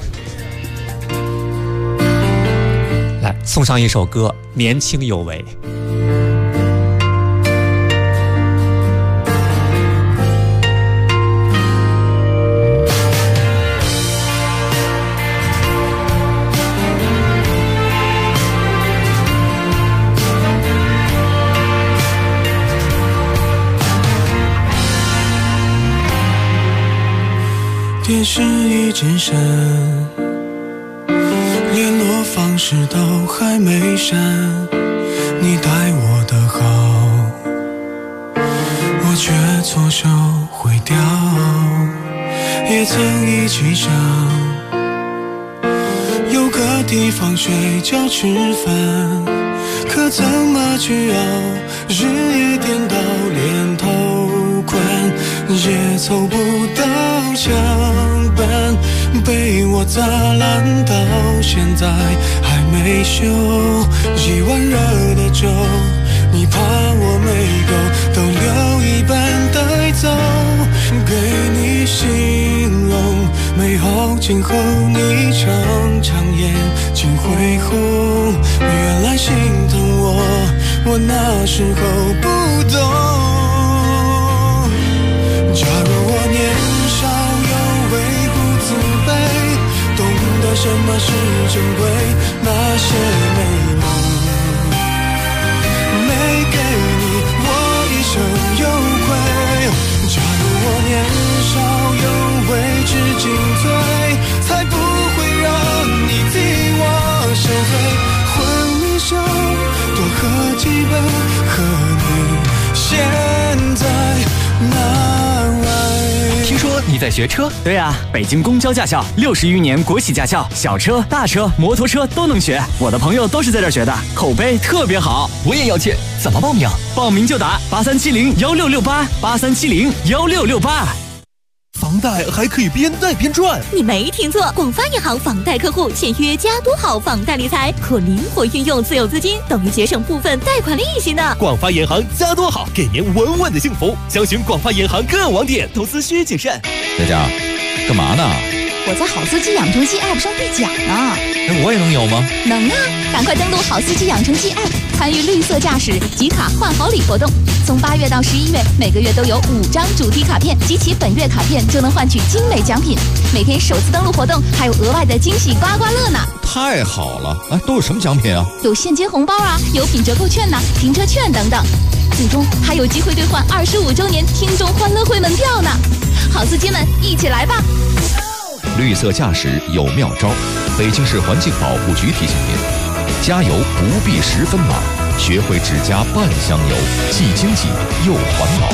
来，送上一首歌，年轻有为。 电视一直闪，联络方式都还没删，你待我的好，我却错手毁掉。也曾一起想有个地方睡觉吃饭，可怎么去熬，日夜颠倒，连头款也凑不到墙板，被我砸烂到现在还没修。一碗热的粥，你怕我没够，都留一半带走，给你形容美好今后，你常常眼睛恢宏。原来心疼我那时候不懂。假如我年少有为不自卑，懂得什么是珍贵，那些美梦没给你，我一生有愧。假如我年少有为知进退，才不会让你替我受罪。混迷酒多喝几杯，和你现在难为。 听说你在学车？对啊，北京公交驾校60余年国企驾校，小车、大车、摩托车都能学。我的朋友都是在这儿学的，口碑特别好。我也要去，怎么报名？报名就打83701668，83701668。 房贷还可以边贷边赚。 你没听错，广发银行房贷客户签约加多好房贷理财，可灵活运用自有资金，等于节省部分贷款利息呢。 广发银行加多好，给您稳稳的幸福。详询广发银行各网点，投资需谨慎。 佳佳，干嘛呢？ 我在好司机养成记 App 上兑奖呢。 我也能有吗？ 能啊！赶快登录好司机养成记 App， 参与绿色驾驶集卡换好礼活动。从8月到11月，每个月都有5张主题卡片，集齐本月卡片就能换取精美奖品。每天首次登录活动还有额外的惊喜刮刮乐呢！ 太好了！哎，都有什么奖品啊？ 有现金红包啊，有品折扣券呐、停车券等等。最终还有机会兑换25周年听众欢乐会门票呢！好司机们，一起来吧！ 绿色驾驶有妙招，北京市环境保护局提醒您：加油不必10分满，学会只加半箱油，既经济又环保。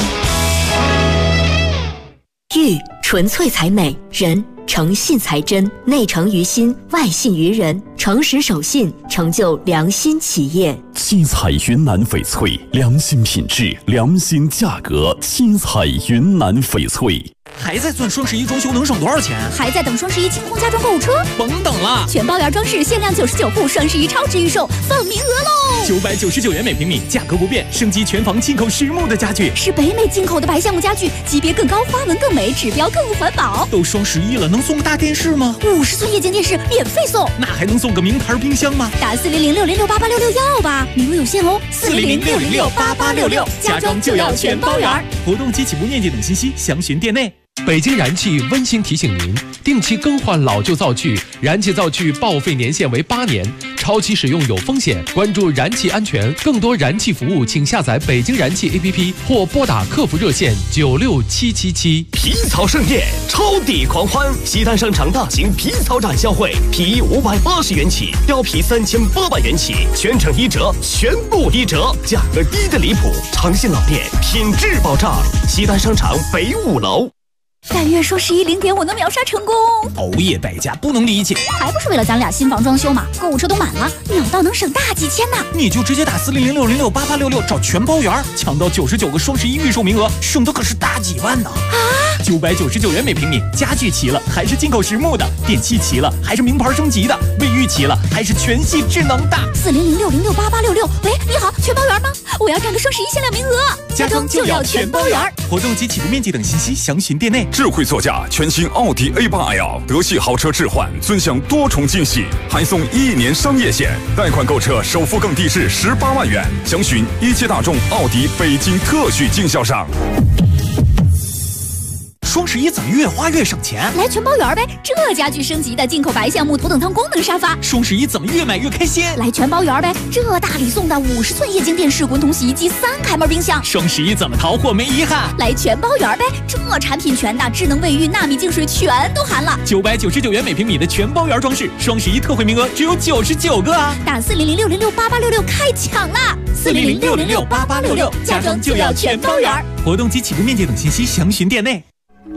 玉纯粹才美，人诚信才真，内诚于心，外信于人，诚实守信，成就良心企业。 七彩云南翡翠，良心品质，良心价格。七彩云南翡翠。 还在算双11装修能省多少钱？ 还在等双11清空家装购物车？ 甭等了， 全包圆装饰限量99户，双11超值预售，放名额喽 ！999元每平米，价格不变，升级全房进口实木的家具， 是北美进口的白橡木家具，级别更高，花纹更美，指标更环保。 都双11了，能送个大电视吗 ？50寸液晶电视免费送， 那还能送个名牌冰箱吗？ 打40060688666要吧，名额有限哦！40060688666，家装就要全包圆。 活动及起步面积等信息详询店内。 北京燃气温馨提醒您，定期更换老旧灶具，燃气灶具报废年限为8年，超期使用有风险。关注燃气安全，更多燃气服务，请下载北京燃气 APP 或拨打客服热线96777。 皮草盛宴，超抵狂欢！西单商场大型皮草展销会，皮衣580元起，貂皮3800元起，全程1折，全部1折，价格低得离谱，诚信老店，品质保障。西单商场北5楼。 但愿双11零点我能秒杀成功。 熬夜败家不能理解， 还不是为了咱俩新房装修嘛？购物车都满了，秒到能省大几千呢。 你就直接打40060688666找全包圆，抢到99个双11预售名额，省的可是大几万呢！ 啊 ！999元每平米，家具齐了还是进口实木的，电器齐了还是名牌升级的，卫浴齐了还是全系智能的。 40060688666，喂，你好，全包圆吗？我要占个双11限量名额。 家装就要全包圆。活动及起步面积等信息详询店内。 智慧座驾，全新奥迪 A8L， 德系豪车置换，尊享多重惊喜，还送1年商业险，贷款购车首付更低至18万元。详询一汽大众奥迪北京特许经销商。 双11怎么越花越省钱？ 来全包圆呗！这家具升级的进口白橡木头等舱功能沙发。 双11怎么越买越开心？ 来全包圆呗！这大礼送的50寸液晶电视、滚筒洗衣机、3开门冰箱。 双11怎么淘货没遗憾？ 来全包圆呗！这产品全的，智能卫浴、纳米净水全都含了。 999元每平米的全包圆装饰，双11特惠名额只有99个啊！ 打40060688666开抢啦！40060688666，家装就要全包圆。 活动及起步面积等信息详询店内。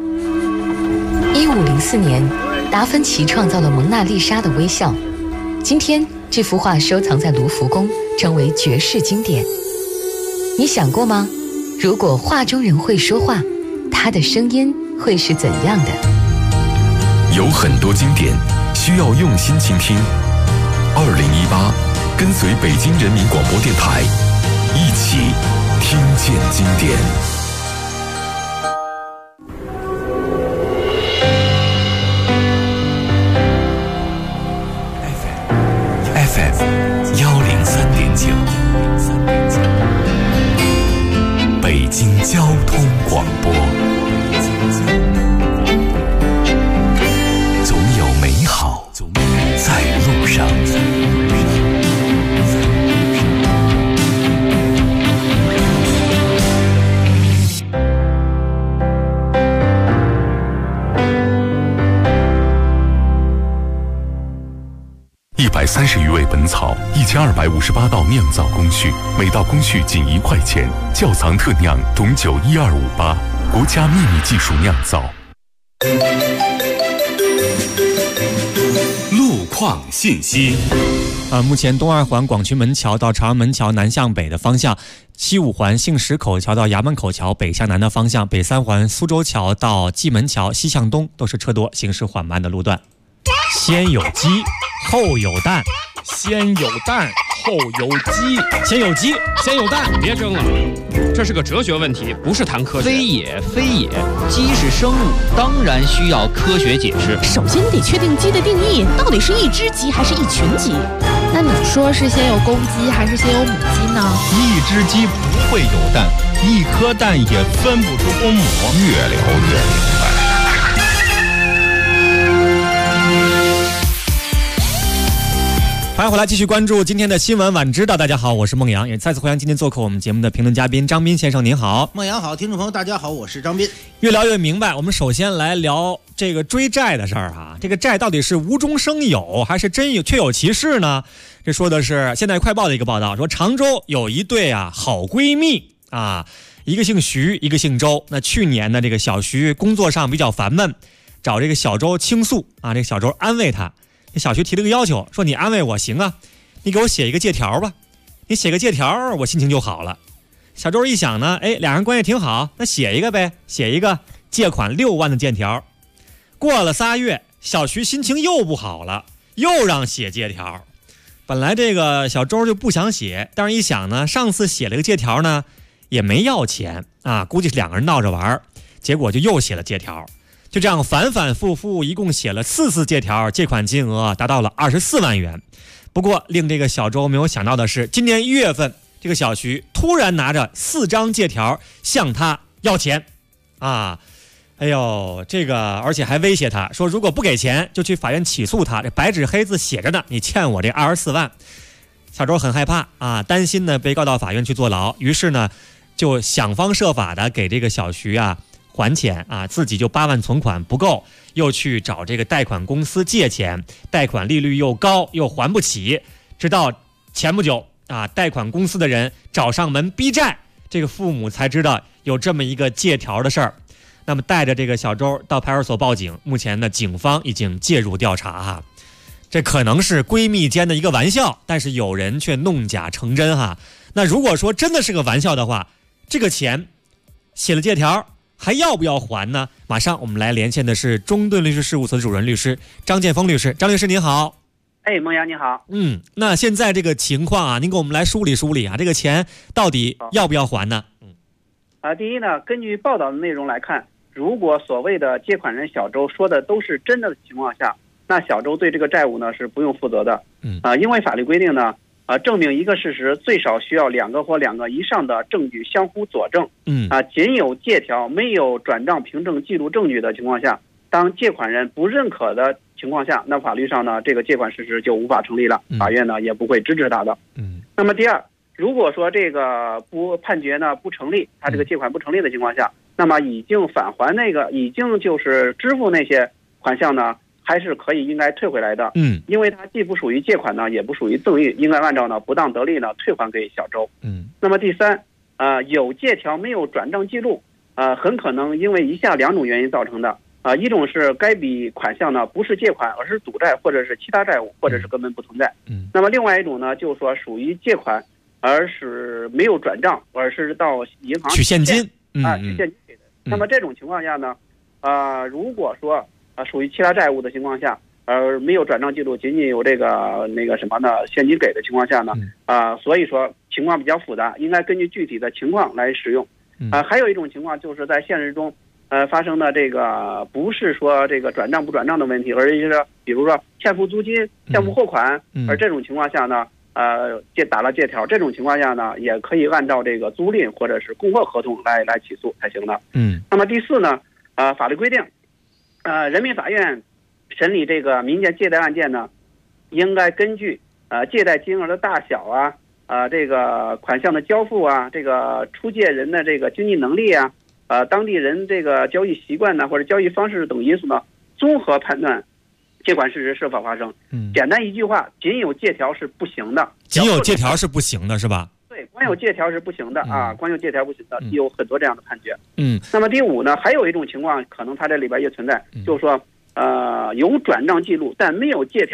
1504年，达芬奇创造了蒙娜丽莎的微笑。今天，这幅画收藏在卢浮宫，成为绝世经典。你想过吗？如果画中人会说话，他的声音会是怎样的？ 有很多经典需要用心倾听。2018，跟随北京人民广播电台，一起听见经典。 FM103.9，北京交通广播，总有美好在路上。 130余味本草，1258道酿造工序，每道工序仅1块钱。窖藏特酿董酒12588，国家秘密技术酿造。 路况信息。 目前东二环广渠门桥到朝阳门桥南向北的方向，西五环杏石口桥到衙门口桥北向南的方向，北三环苏州桥到蓟门桥西向东都是车多、行驶缓慢的路段。先有鸡，后有蛋。 先有蛋，后有鸡。 先有鸡，先有蛋。 别争了，这是个哲学问题，不是谈科学。 非也，非也，鸡是生物，当然需要科学解释。 首先得确定鸡的定义，到底是一只鸡还是一群鸡？ 那你说是先有公鸡还是先有母鸡呢？ 一只鸡不会有蛋，一颗蛋也分不出公母。越聊越明白。 欢迎回来，继续关注今天的新闻晚知道。大家好，我是孟阳，也再次欢迎今天做客我们节目的评论嘉宾张斌先生，您好。 孟阳好，听众朋友大家好，我是张斌。 越聊越明白，我们首先来聊这个追债的事儿哈。这个债到底是无中生有，还是真有确有其事呢？这说的是现代快报的一个报道，说常州有一对好闺蜜啊，一个姓徐，一个姓周。那去年呢，这个小徐工作上比较烦闷，找这个小周倾诉啊，这个小周安慰他。小徐提了个要求，说你安慰我行啊，你给我写一个借条吧，你写个借条我心情就好了。小周一想呢，俩人关系挺好，那写一个呗，写一个借款6万的借条。过了3月，小徐心情又不好了，又让写借条。本来这个小周就不想写，但是一想呢，上次写了个借条呢也没要钱啊，估计是2个人闹着玩，结果就又写了借条。就这样反反复复，一共写了4次借条，借款金额达到了24万元。不过令这个小周没有想到的是，今年1月份，这个小徐突然拿着4张借条向他要钱啊！哎呦，这个而且还威胁他说，如果不给钱就去法院起诉他，这白纸黑字写着呢，你欠我这24万。小周很害怕啊，担心呢被告到法院去坐牢，于是呢就想方设法的给这个小徐还钱啊，自己就8万存款不够，又去找这个贷款公司借钱，贷款利率又高，又还不起。直到前不久啊，贷款公司的人找上门逼债，这个父母才知道有这么一个借条的事儿。那么带着这个小周到派出所报警，目前呢警方已经介入调查哈。这可能是闺蜜间的一个玩笑，但是有人却弄假成真哈。那如果说真的是个玩笑的话，这个钱写了借条还要不要还呢？马上我们来连线的是中盾律师事务所的主任律师张建峰律师。张律师您好。 孟阳你好。 那现在这个情况您给我们来梳理梳理这个钱到底要不要还呢？ 第一呢，根据报道的内容来看，如果所谓的借款人小周说的都是真的情况下，那小周对这个债务呢是不用负责的。因为法律规定呢，证明一个事实最少需要2个或2个以上的证据相互佐证。仅有借条没有转账凭证记录证据的情况下，当借款人不认可的情况下，那法律上呢这个借款事实就无法成立了，法院呢也不会支持他的。那么第二，如果说这个判决呢不成立，他这个借款不成立的情况下，那么已经返还已经就是支付那些款项呢，还是应该退回来的。因为它既不属于借款呢，也不属于赠与，应该按照不当得利呢退还给小周。那么第三，有借条没有转账记录，很可能因为以下2种原因造成的。一种是该笔款项呢不是借款，而是赌债或者是其他债务，或者是根本不存在。那么另外一种呢，就是说属于借款，而是没有转账，而是到银行取现金。 取现金给的。那么这种情况下呢，如果说属于其他债务的情况下，而没有转账记录，仅仅有这个现金给的情况下呢，所以说情况比较复杂，应该根据具体的情况来使用。还有一种情况就是在现实中，发生的这个不是说这个转账不转账的问题，而是比如说欠付租金、欠付货款，而这种情况下呢，打了借条，这种情况下呢，也可以按照这个租赁或者是供货合同来起诉才行的。那么第四呢，法律规定，人民法院审理这个民间借贷案件呢，应该根据借贷金额的大小这个款项的交付这个出借人的这个经济能力当地人这个交易习惯呢，或者交易方式等因素呢，综合判断借款事实是否发生。简单一句话，仅有借条是不行的。 仅有借条是不行的，是吧？ 对，光有借条是不行的光有借条不行的，有很多这样的判决。那么第五呢，还有一种情况，可能它这里边也存在，就是说有转账记录但没有借条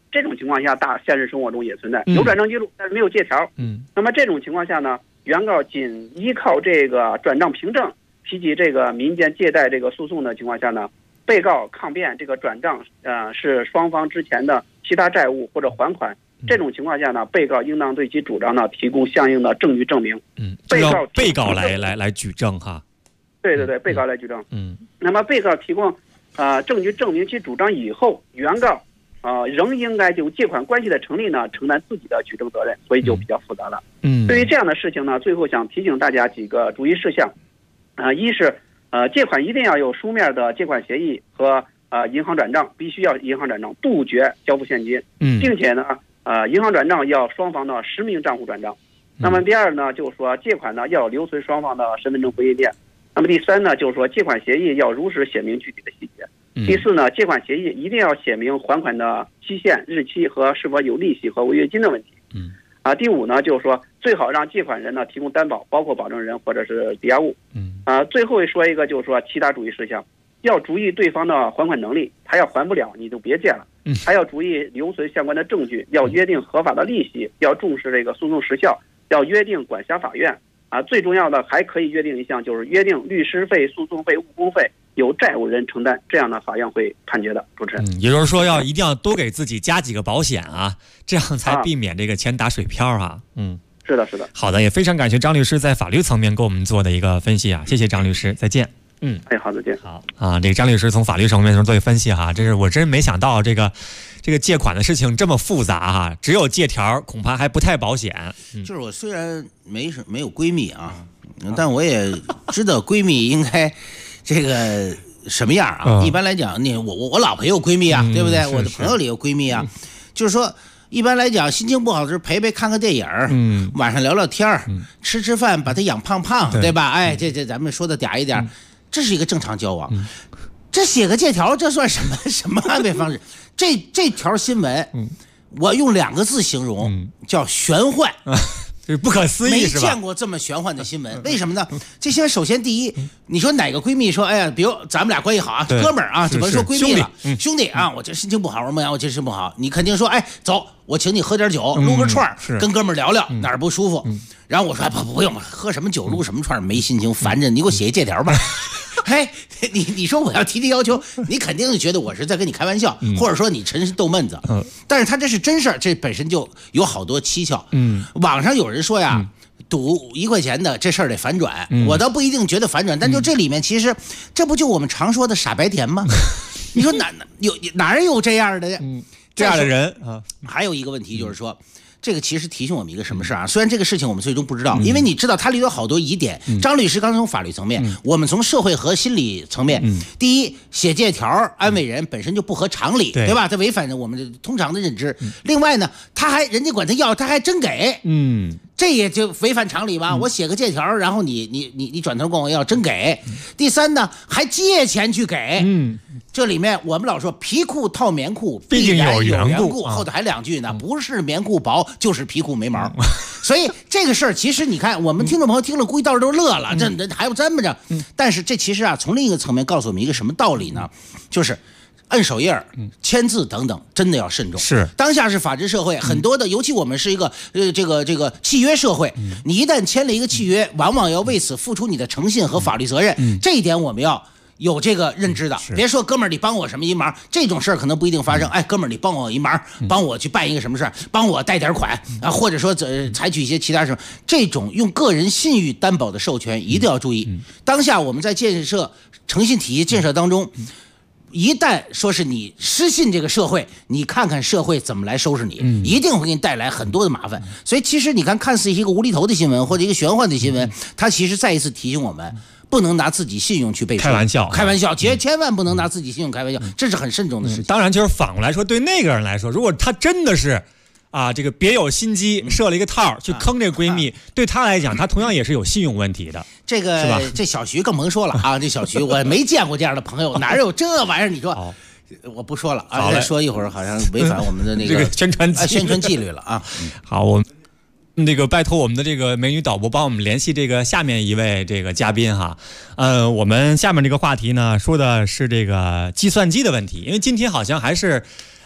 这种情况下现实生活中也存在，有转账记录，但是没有借条。那么这种情况下呢，原告仅依靠这个转账凭证提起这个民间借贷这个诉讼的情况下呢，被告抗辩这个转账是双方之前的其他债务或者还款。这种情况下呢，被告应当对其主张呢提供相应的证据证明。 被告来举证哈。 对，被告来举证。那么被告提供证据证明其主张以后，原告仍应该就借款关系的成立呢承担自己的举证责任，所以就比较复杂了。对于这样的事情呢，最后想提醒大家几个注意事项。一是借款一定要有书面的借款协议和银行转账，必须要银行转账，杜绝交付现金。并且呢银行转账要双方的实名账户转账。那么第二呢，就是说借款呢要留存双方的身份证复印件。那么第三呢，就是说借款协议要如实写明具体的细节。第四呢，借款协议一定要写明还款的期限、日期和是否有利息和违约金的问题。第五呢，就是说最好让借款人呢提供担保，包括保证人或者是抵押物。最后说一个，就是说其他注意事项，要注意对方的还款能力，他要还不了你就别借了。还要注意留存相关的证据，要约定合法的利息，要重视这个诉讼时效，要约定管辖法院。最重要的还可以约定一项，就是约定律师费、诉讼费、误工费由债务人承担，这样呢法院会判决的。主持人， 也就是说一定要多给自己加几个保险啊，这样才避免这个钱打水漂啊。 是的。 好的，也非常感谢张律师在法律层面给我们做的一个分析啊，谢谢张律师，再见。 好，再见。 好这个张律师从法律层面上做一个分析哈，这是我真没想到这个借款的事情这么复杂哈，只有借条恐怕还不太保险。 就是我虽然没有闺蜜啊，但我也知道闺蜜应该这个什么样啊。一般来讲，我老婆也有闺蜜啊，对不对？我的朋友里有闺蜜啊，就是说。一般来讲，心情不好的时候陪看个电影，晚上聊聊天，吃饭，把他养胖胖，对吧？这咱们说的嗲一点，这是一个正常交往。这写个借条，这算什么安慰方式？这条新闻，我用2个字形容，叫玄幻。 就是不可思议，是吧？ 没见过这么玄幻的新闻，为什么呢？这新闻首先第一，你说哪个闺蜜说，哎呀，比如咱们俩关系好啊，哥们儿啊，怎么说闺蜜了？兄弟啊，我这心情不好，我这心情不好，你肯定说，哎，走，我请你喝点酒，撸个串跟哥们儿聊聊，哪儿不舒服？然后我说，不用了，喝什么酒，撸什么串，没心情，烦着，你给我写一借条吧。你说我要提要求，你肯定觉得我是在跟你开玩笑，或者说你真是逗闷子。但是他这是真事儿，这本身就有好多蹊跷。网上有人说呀，赌1块钱的这事儿得反转，我倒不一定觉得反转，但就这里面其实这不就我们常说的傻白甜吗？你说哪有这样的人啊？ 还有一个问题就是说。这个其实提醒我们一个什么事啊？虽然这个事情我们最终不知道，因为你知道它里有好多疑点。张律师刚才从法律层面，我们从社会和心理层面。第一，写借条安慰人本身就不合常理，对吧？它违反着我们通常的认知。另外呢，人家管他要，他还真给，这也就违反常理吧？我写个借条，然后你转头跟我要，真给。第三呢，还借钱去给。这里面我们老说皮裤套棉裤， 毕竟有缘故，后头还2句呢，不是棉裤薄，就是皮裤没毛。所以这个事儿，其实你看，我们听众朋友听了，估计到时候都乐了，这还有这么着。但是这其实啊，从另一个层面告诉我们一个什么道理呢？就是摁手印、签字等等，真的要慎重。 是， 当下是法治社会，很多的，尤其我们是一个这个契约社会，你一旦签了一个契约，往往要为此付出你的诚信和法律责任。这一点我们要有这个认知的，别说哥们儿你帮我什么一忙，这种事儿可能不一定发生。哎，哥们儿你帮我一忙，帮我去办一个什么事儿，帮我贷点款啊，或者说采取一些其他什么，这种用个人信誉担保的授权一定要注意。当下我们在建设诚信体系建设当中，一旦说是你失信这个社会，你看看社会怎么来收拾你，一定会给你带来很多的麻烦。所以其实你看似一个无厘头的新闻或者一个玄幻的新闻，它其实再一次提醒我们，不能拿自己信用去背书，开玩笑，千万不能拿自己信用开玩笑，这是很慎重的事情。 当然，就是反过来说，对那个人来说，如果他真的是这个别有心机，设了一个套去坑这个闺蜜，对他来讲，他同样也是有信用问题的。 这个是吧？这小徐更甭说了啊！这小徐我没见过这样的朋友，哪有这玩意儿？你说，我不说了啊！再说一会儿好像违反我们的那个宣传纪律了啊！ 好，我这个拜托我们的这个美女导播帮我们联系这个下面一位这个嘉宾哈。我们下面这个话题呢，说的是这个计算机的问题，因为今天好像还是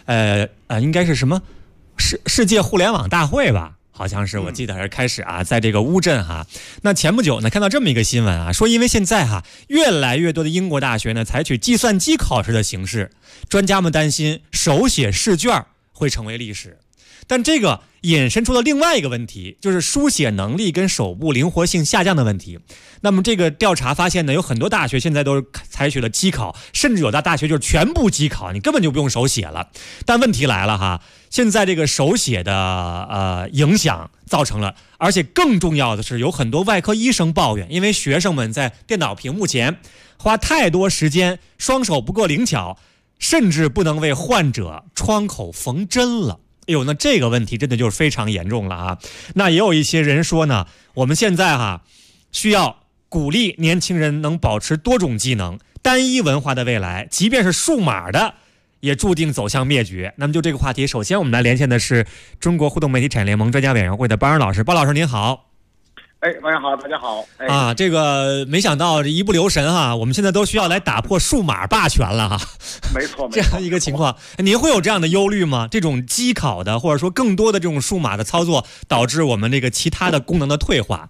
应该是什么世界互联网大会吧？好像是，我记得还是开始啊，在这个乌镇哈。那前不久呢，看到这么一个新闻啊，说因为现在哈越来越多的英国大学呢采取计算机考试的形式，专家们担心手写试卷会成为历史。但这个引申出了另外一个问题，就是书写能力跟手部灵活性下降的问题。那么这个调查发现呢，有很多大学现在都是采取了机考，甚至有的大学就是全部机考，你根本就不用手写了。但问题来了哈，现在这个手写的影响造成了，而且更重要的是，有很多外科医生抱怨，因为学生们在电脑屏幕前花太多时间，双手不够灵巧，甚至不能为患者创口缝针了。哎呦，那这个问题真的就是非常严重了啊！那也有一些人说呢，我们现在需要鼓励年轻人能保持多种技能，单一文化的未来，即便是数码的，也注定走向灭绝。那么就这个话题，首先我们来连线的是中国互动媒体产业联盟专家委员会的包老师。包老师您好。 晚上好，大家好。 这个没想到一不留神我们现在都需要来打破数码霸权了没错， 这样一个情况，您会有这样的忧虑吗？这种机考的，或者说更多的这种数码的操作，导致我们这个其他的功能的退化？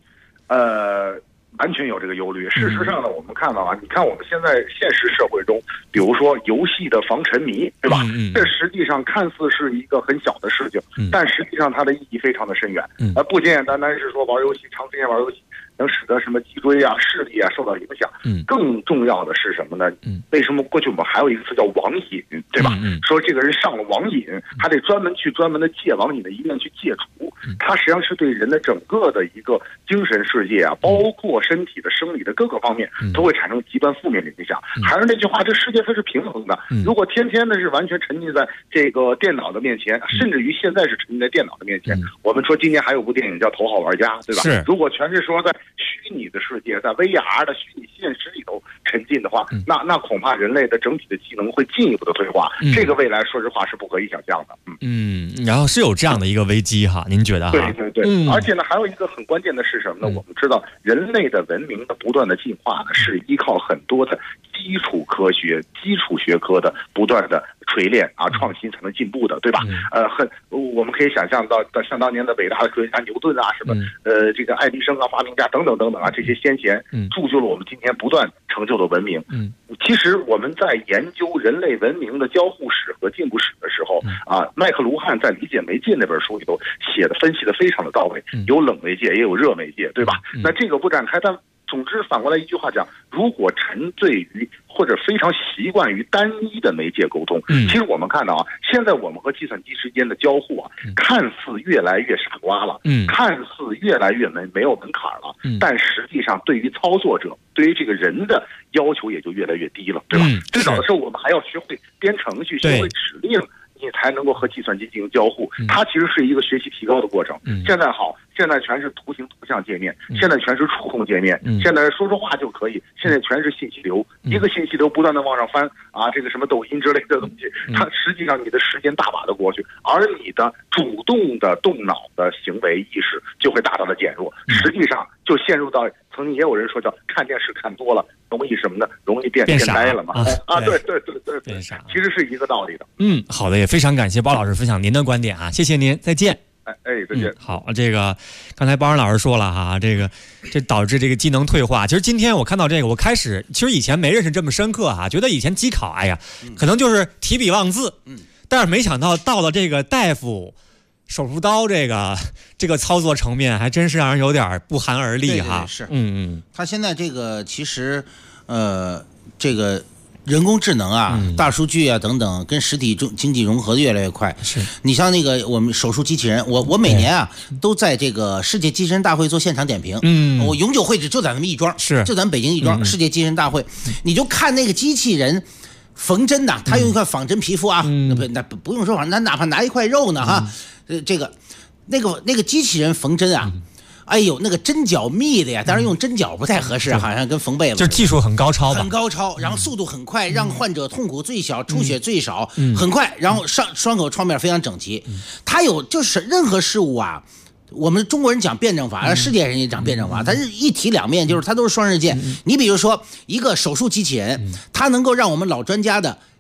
完全有这个忧虑。事实上呢，我们看到你看我们现在现实社会中，比如说游戏的防沉迷，对吧？这实际上看似是一个很小的事情，但实际上它的意义非常的深远。不简简单单是说玩游戏，长时间玩游戏能使得什么脊椎啊、视力啊受到影响。更重要的是什么呢？为什么过去我们还有一个词叫网瘾，对吧？说这个人上了网瘾，还得专门的戒网瘾的医院去戒除。它实际上是对人的整个的一个精神世界包括身体的、生理的各个方面，都会产生极端负面的影响。还是那句话，这世界它是平衡的。如果天天的是完全沉浸在这个电脑的面前，甚至于现在是沉浸在电脑的面前，我们说今年还有部电影叫《头号玩家》，对吧？如果全是说在虚拟的世界，在 VR 的虚拟现实里头沉浸的话，那恐怕人类的整体的技能会进一步的退化。这个未来说实话是不可以想象的。 然后是有这样的一个危机您觉得？ 对。而且呢，还有一个很关键的是什么呢？我们知道人类的文明的不断的进化呢，是依靠很多的基础科学、基础学科的不断的锤炼创新才能进步的，对吧？我们可以想象到像当年的伟大的科学家牛顿什么这个爱迪生发明家等等等等这些先贤铸就了我们今天不断成就的文明。其实我们在研究人类文明的交互史和进步史的时候麦克卢汉在《理解媒介》那本书里头分析的非常的到位，有冷媒介也有热媒介，对吧？那这个不展开，但总之反过来一句话讲，如果沉醉于或者非常习惯于单一的媒介沟通，其实我们看到现在我们和计算机之间的交互看似越来越傻瓜了，看似越来越没有门槛了，但实际上对于操作者，对于这个人的要求也就越来越低了，对吧？最早的时候我们还要学会编程序，学会指令，你才能够和计算机进行交互，它其实是一个学习提高的过程。现在全是图形图像界面，现在全是触控界面，现在说话就可以，现在全是信息流，一个信息流不断的往上翻这个什么抖音之类的东西，它实际上你的时间大把的过去，而你的主动的动脑的行为意识就会大大的减弱，实际上就陷入到曾经也有人说叫看电视看多了容易什么呢？容易变呆了嘛。对，其实是一个道理的。 好的，也非常感谢包老师分享您的观点谢谢您，再见。 再见。 好，这个刚才包老师说了这导致这个技能退化。其实今天我看到这个，我其实以前没认识这么深刻觉得以前机考可能就是提笔忘字，但是没想到到了这个大夫手术刀这个操作层面，还真是让人有点不寒而栗是，他现在这个其实这个人工智能大数据等等，跟实体经济融合的越来越快。 是你像那个我们手术机器人，我每年都在这个世界机器人大会做现场点评。我永久会址就在咱们亦庄，就咱们北京亦庄世界机器人大会，你就看那个机器人缝针他用一块仿真皮肤那不用说仿，哪怕拿一块肉呢那个机器人缝针哎呦，那个针脚密的呀，当然用针脚不太合适，好像跟缝被子。 就技术很高超吧？ 很高超，然后速度很快，让患者痛苦最小，出血最少，很快，然后双口创面非常整齐。它有就是任何事物我们中国人讲辩证法，世界人也讲辩证法，它是一体两面，就是它都是双刃剑。你比如说一个手术机器人，它能够让我们老专家的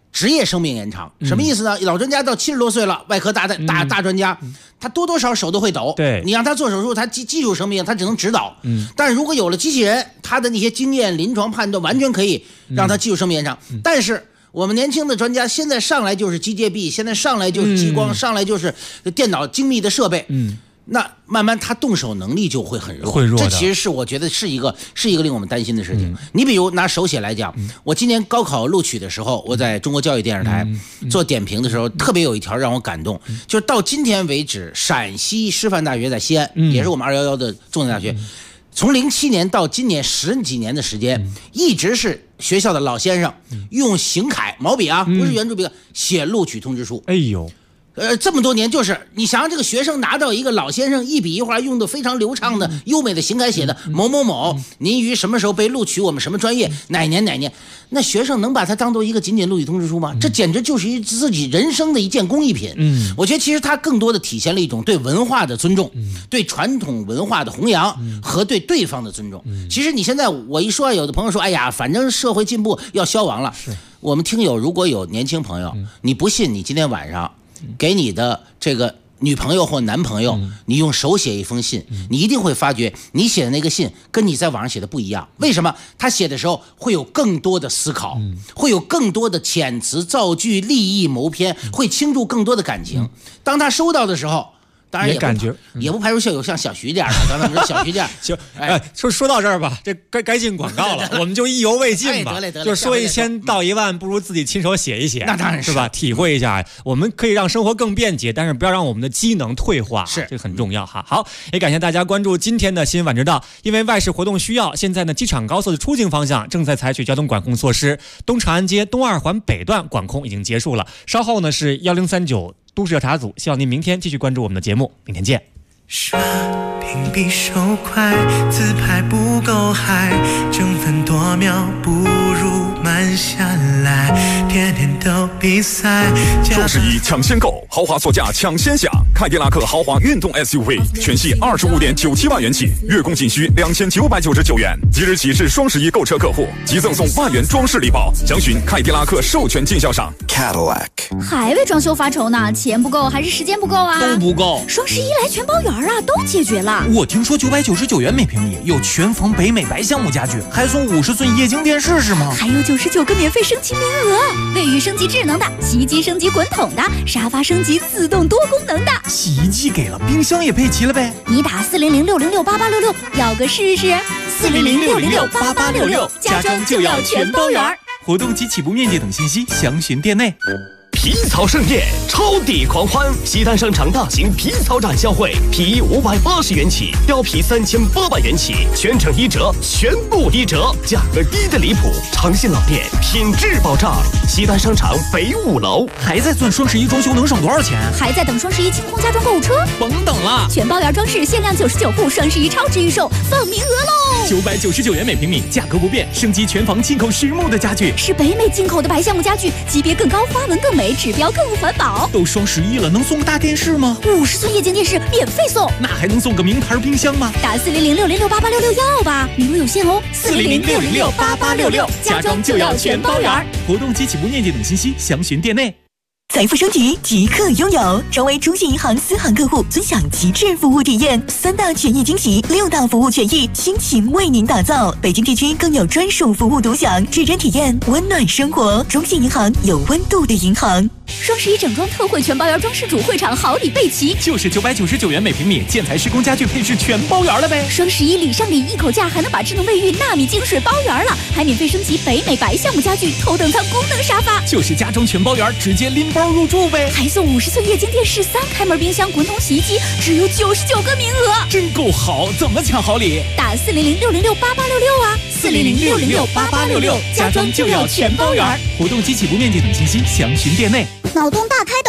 职业生命延长。什么意思呢？老专家到70多岁了，外科大专家，他多多少手都会抖。 对， 你让他做手术，他技术生命他只能指导。但是如果有了机器人，他的那些经验、临床判断完全可以让他技术生命延长。但是我们年轻的专家现在上来就是机械臂，现在上来就是激光，上来就是电脑精密的设备。那慢慢他动手能力就会很弱，这其实是我觉得是一个令我们担心的事情。你比如拿手写来讲，我今年高考录取的时候，我在中国教育电视台做点评的时候，特别有一条让我感动，就是到今天为止，陕西师范大学在西安，也是我们211的重点大学，从07年到今年10几年的时间，一直是学校的老先生用行楷毛笔啊，不是圆珠笔，写录取通知书。 哎呦。 这么多年，就是你想让这个学生拿到一个老先生一笔一画用的非常流畅的优美的行楷写的某某某，您于什么时候被录取我们什么专业，哪年，那学生能把它当做一个仅仅录取通知书吗？这简直就是自己人生的一件工艺品。我觉得其实它更多的体现了一种对文化的尊重，对传统文化的弘扬和对对方的尊重。其实你现在我一说，有的朋友说，哎呀，反正社会进步要消亡了。我们听友如果有年轻朋友，你不信，你今天晚上给你的这个女朋友或男朋友，你用手写一封信，你一定会发觉你写的那个信跟你在网上写的不一样。为什么？他写的时候会有更多的思考，会有更多的遣词造句、立意谋篇，会倾注更多的感情。当他收到的时候，当然也不排除有像小徐这样的。刚才我们说小徐这样， 说到这儿吧，这该进广告了，我们就意犹未尽吧。就说1000道1万，不如自己亲手写一写， 那当然是吧？体会一下，我们可以让生活更便捷，但是不要让我们的机能退化，这很重要哈。好，也感谢大家关注今天的新闻晚知道。因为外事活动需要，现在呢，机场高速的出境方向正在采取交通管控措施，东长安街东2环北段管控已经结束了，稍后呢是1039。都市调查组，希望您明天继续关注我们的节目，明天见。 刷屏比手快，自拍不够嗨，争分夺秒不如慢下来，天天都比赛。 双11抢先购，豪华座驾抢先享，凯迪拉克豪华运动 SUV 全系25.97万元起，月供仅需2999元。即日起至双11购车客户即赠送万元装饰礼包，详询凯迪拉克授权经销商 Cadillac。 还为装修发愁呢？钱不够还是时间不够啊？ 都不够。 双11来全包圆啊，都解决了。 我听说999元每平米有全房北美白橡木家具，还送50寸液晶电视是吗？ 还有99个免费升级名额，卫浴升级智能的，洗衣机升级滚筒的，沙发升级自动多功能的。 洗衣机给了，冰箱也配齐了呗。 你打400-606-8866，要个试试。400-606-8866，家装就要全包圆。 活动及起步面积等信息详询店内。 皮草盛宴，超抵狂欢！西单商场大型皮草展销会，皮衣580元起，貂皮3800元起，全程1折，全部1折，价格低的离谱。诚信老店，品质保障。西单商场北5楼。 还在算双11装修能省多少钱？ 还在等双11清空家装购物车？ 甭等了， 全包圆装饰限量99户，双11超值预售，放名额喽 ！999元每平米，价格不变，升级全房进口实木的家具， 是北美进口的白橡木家具，级别更高，花纹更美，指标更环保。 都双11了，能送个大电视吗 ？50寸液晶电视免费送。 那还能送个名牌冰箱吗？ 打400-606-8866要吧，名额有限哦。400-606-8866，家装就要全包圆。 活动及起步面积等信息详询店内。 财富升级即刻拥有，成为中信银行私行客户，尊享极致服务体验，3大权益惊喜，6大服务权益，倾情为您打造。北京地区更有专属服务独享，指针体验温暖生活。中信银行，有温度的银行。 双11整装特惠全包圆装饰主会场好礼备齐， 就是999元每平米，建材施工家具配饰全包圆了呗。 双11礼上礼，一口价还能把智能卫浴纳米净水包圆了，还免费升级北美白橡木家具头等舱功能沙发， 就是家装全包圆，直接拎包入住呗。 还送50寸液晶电视、3开门冰箱、滚筒洗衣机，只有99个名额， 真够好！怎么抢好礼？ 打400-606-8866啊，400-606-8866，家装就要全包圆。 活动及起步面积等信息详询店内。 脑洞大开的环保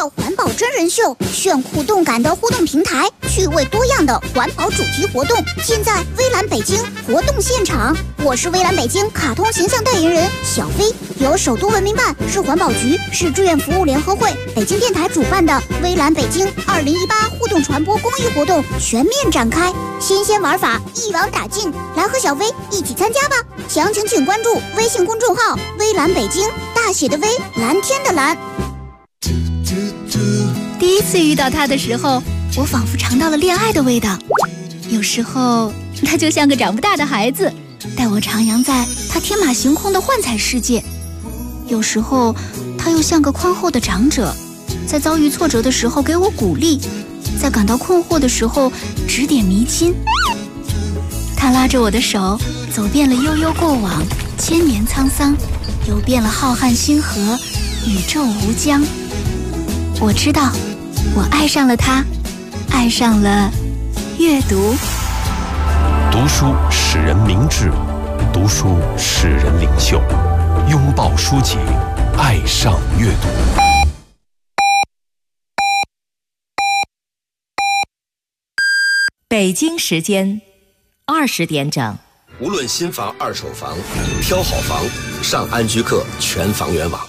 真人秀，炫酷动感的互动平台，趣味多样的环保主题活动，尽在微蓝北京活动现场。我是微蓝北京卡通形象代言人小飞，由首都文明办、市环保局、市志愿服务联合会、北京电台主办的微蓝北京2018互动传播公益活动全面展开，新鲜玩法一网打尽，来和小飞一起参加吧！详情请关注微信公众号“微蓝北京”，大写的微，蓝天的蓝。 第一次遇到他的时候，我仿佛尝到了恋爱的味道。有时候，他就像个长不大的孩子，带我徜徉在他天马行空的幻彩世界；有时候，他又像个宽厚的长者，在遭遇挫折的时候给我鼓励，在感到困惑的时候指点迷津。他拉着我的手，走遍了悠悠过往，千年沧桑，游遍了浩瀚星河，宇宙无疆。我知道，我爱上了他，爱上了阅读。 读书使人明智，读书使人领袖。拥抱书籍，爱上阅读。 北京时间20点整。 无论新房、二手房，挑好房，上安居客全房源网。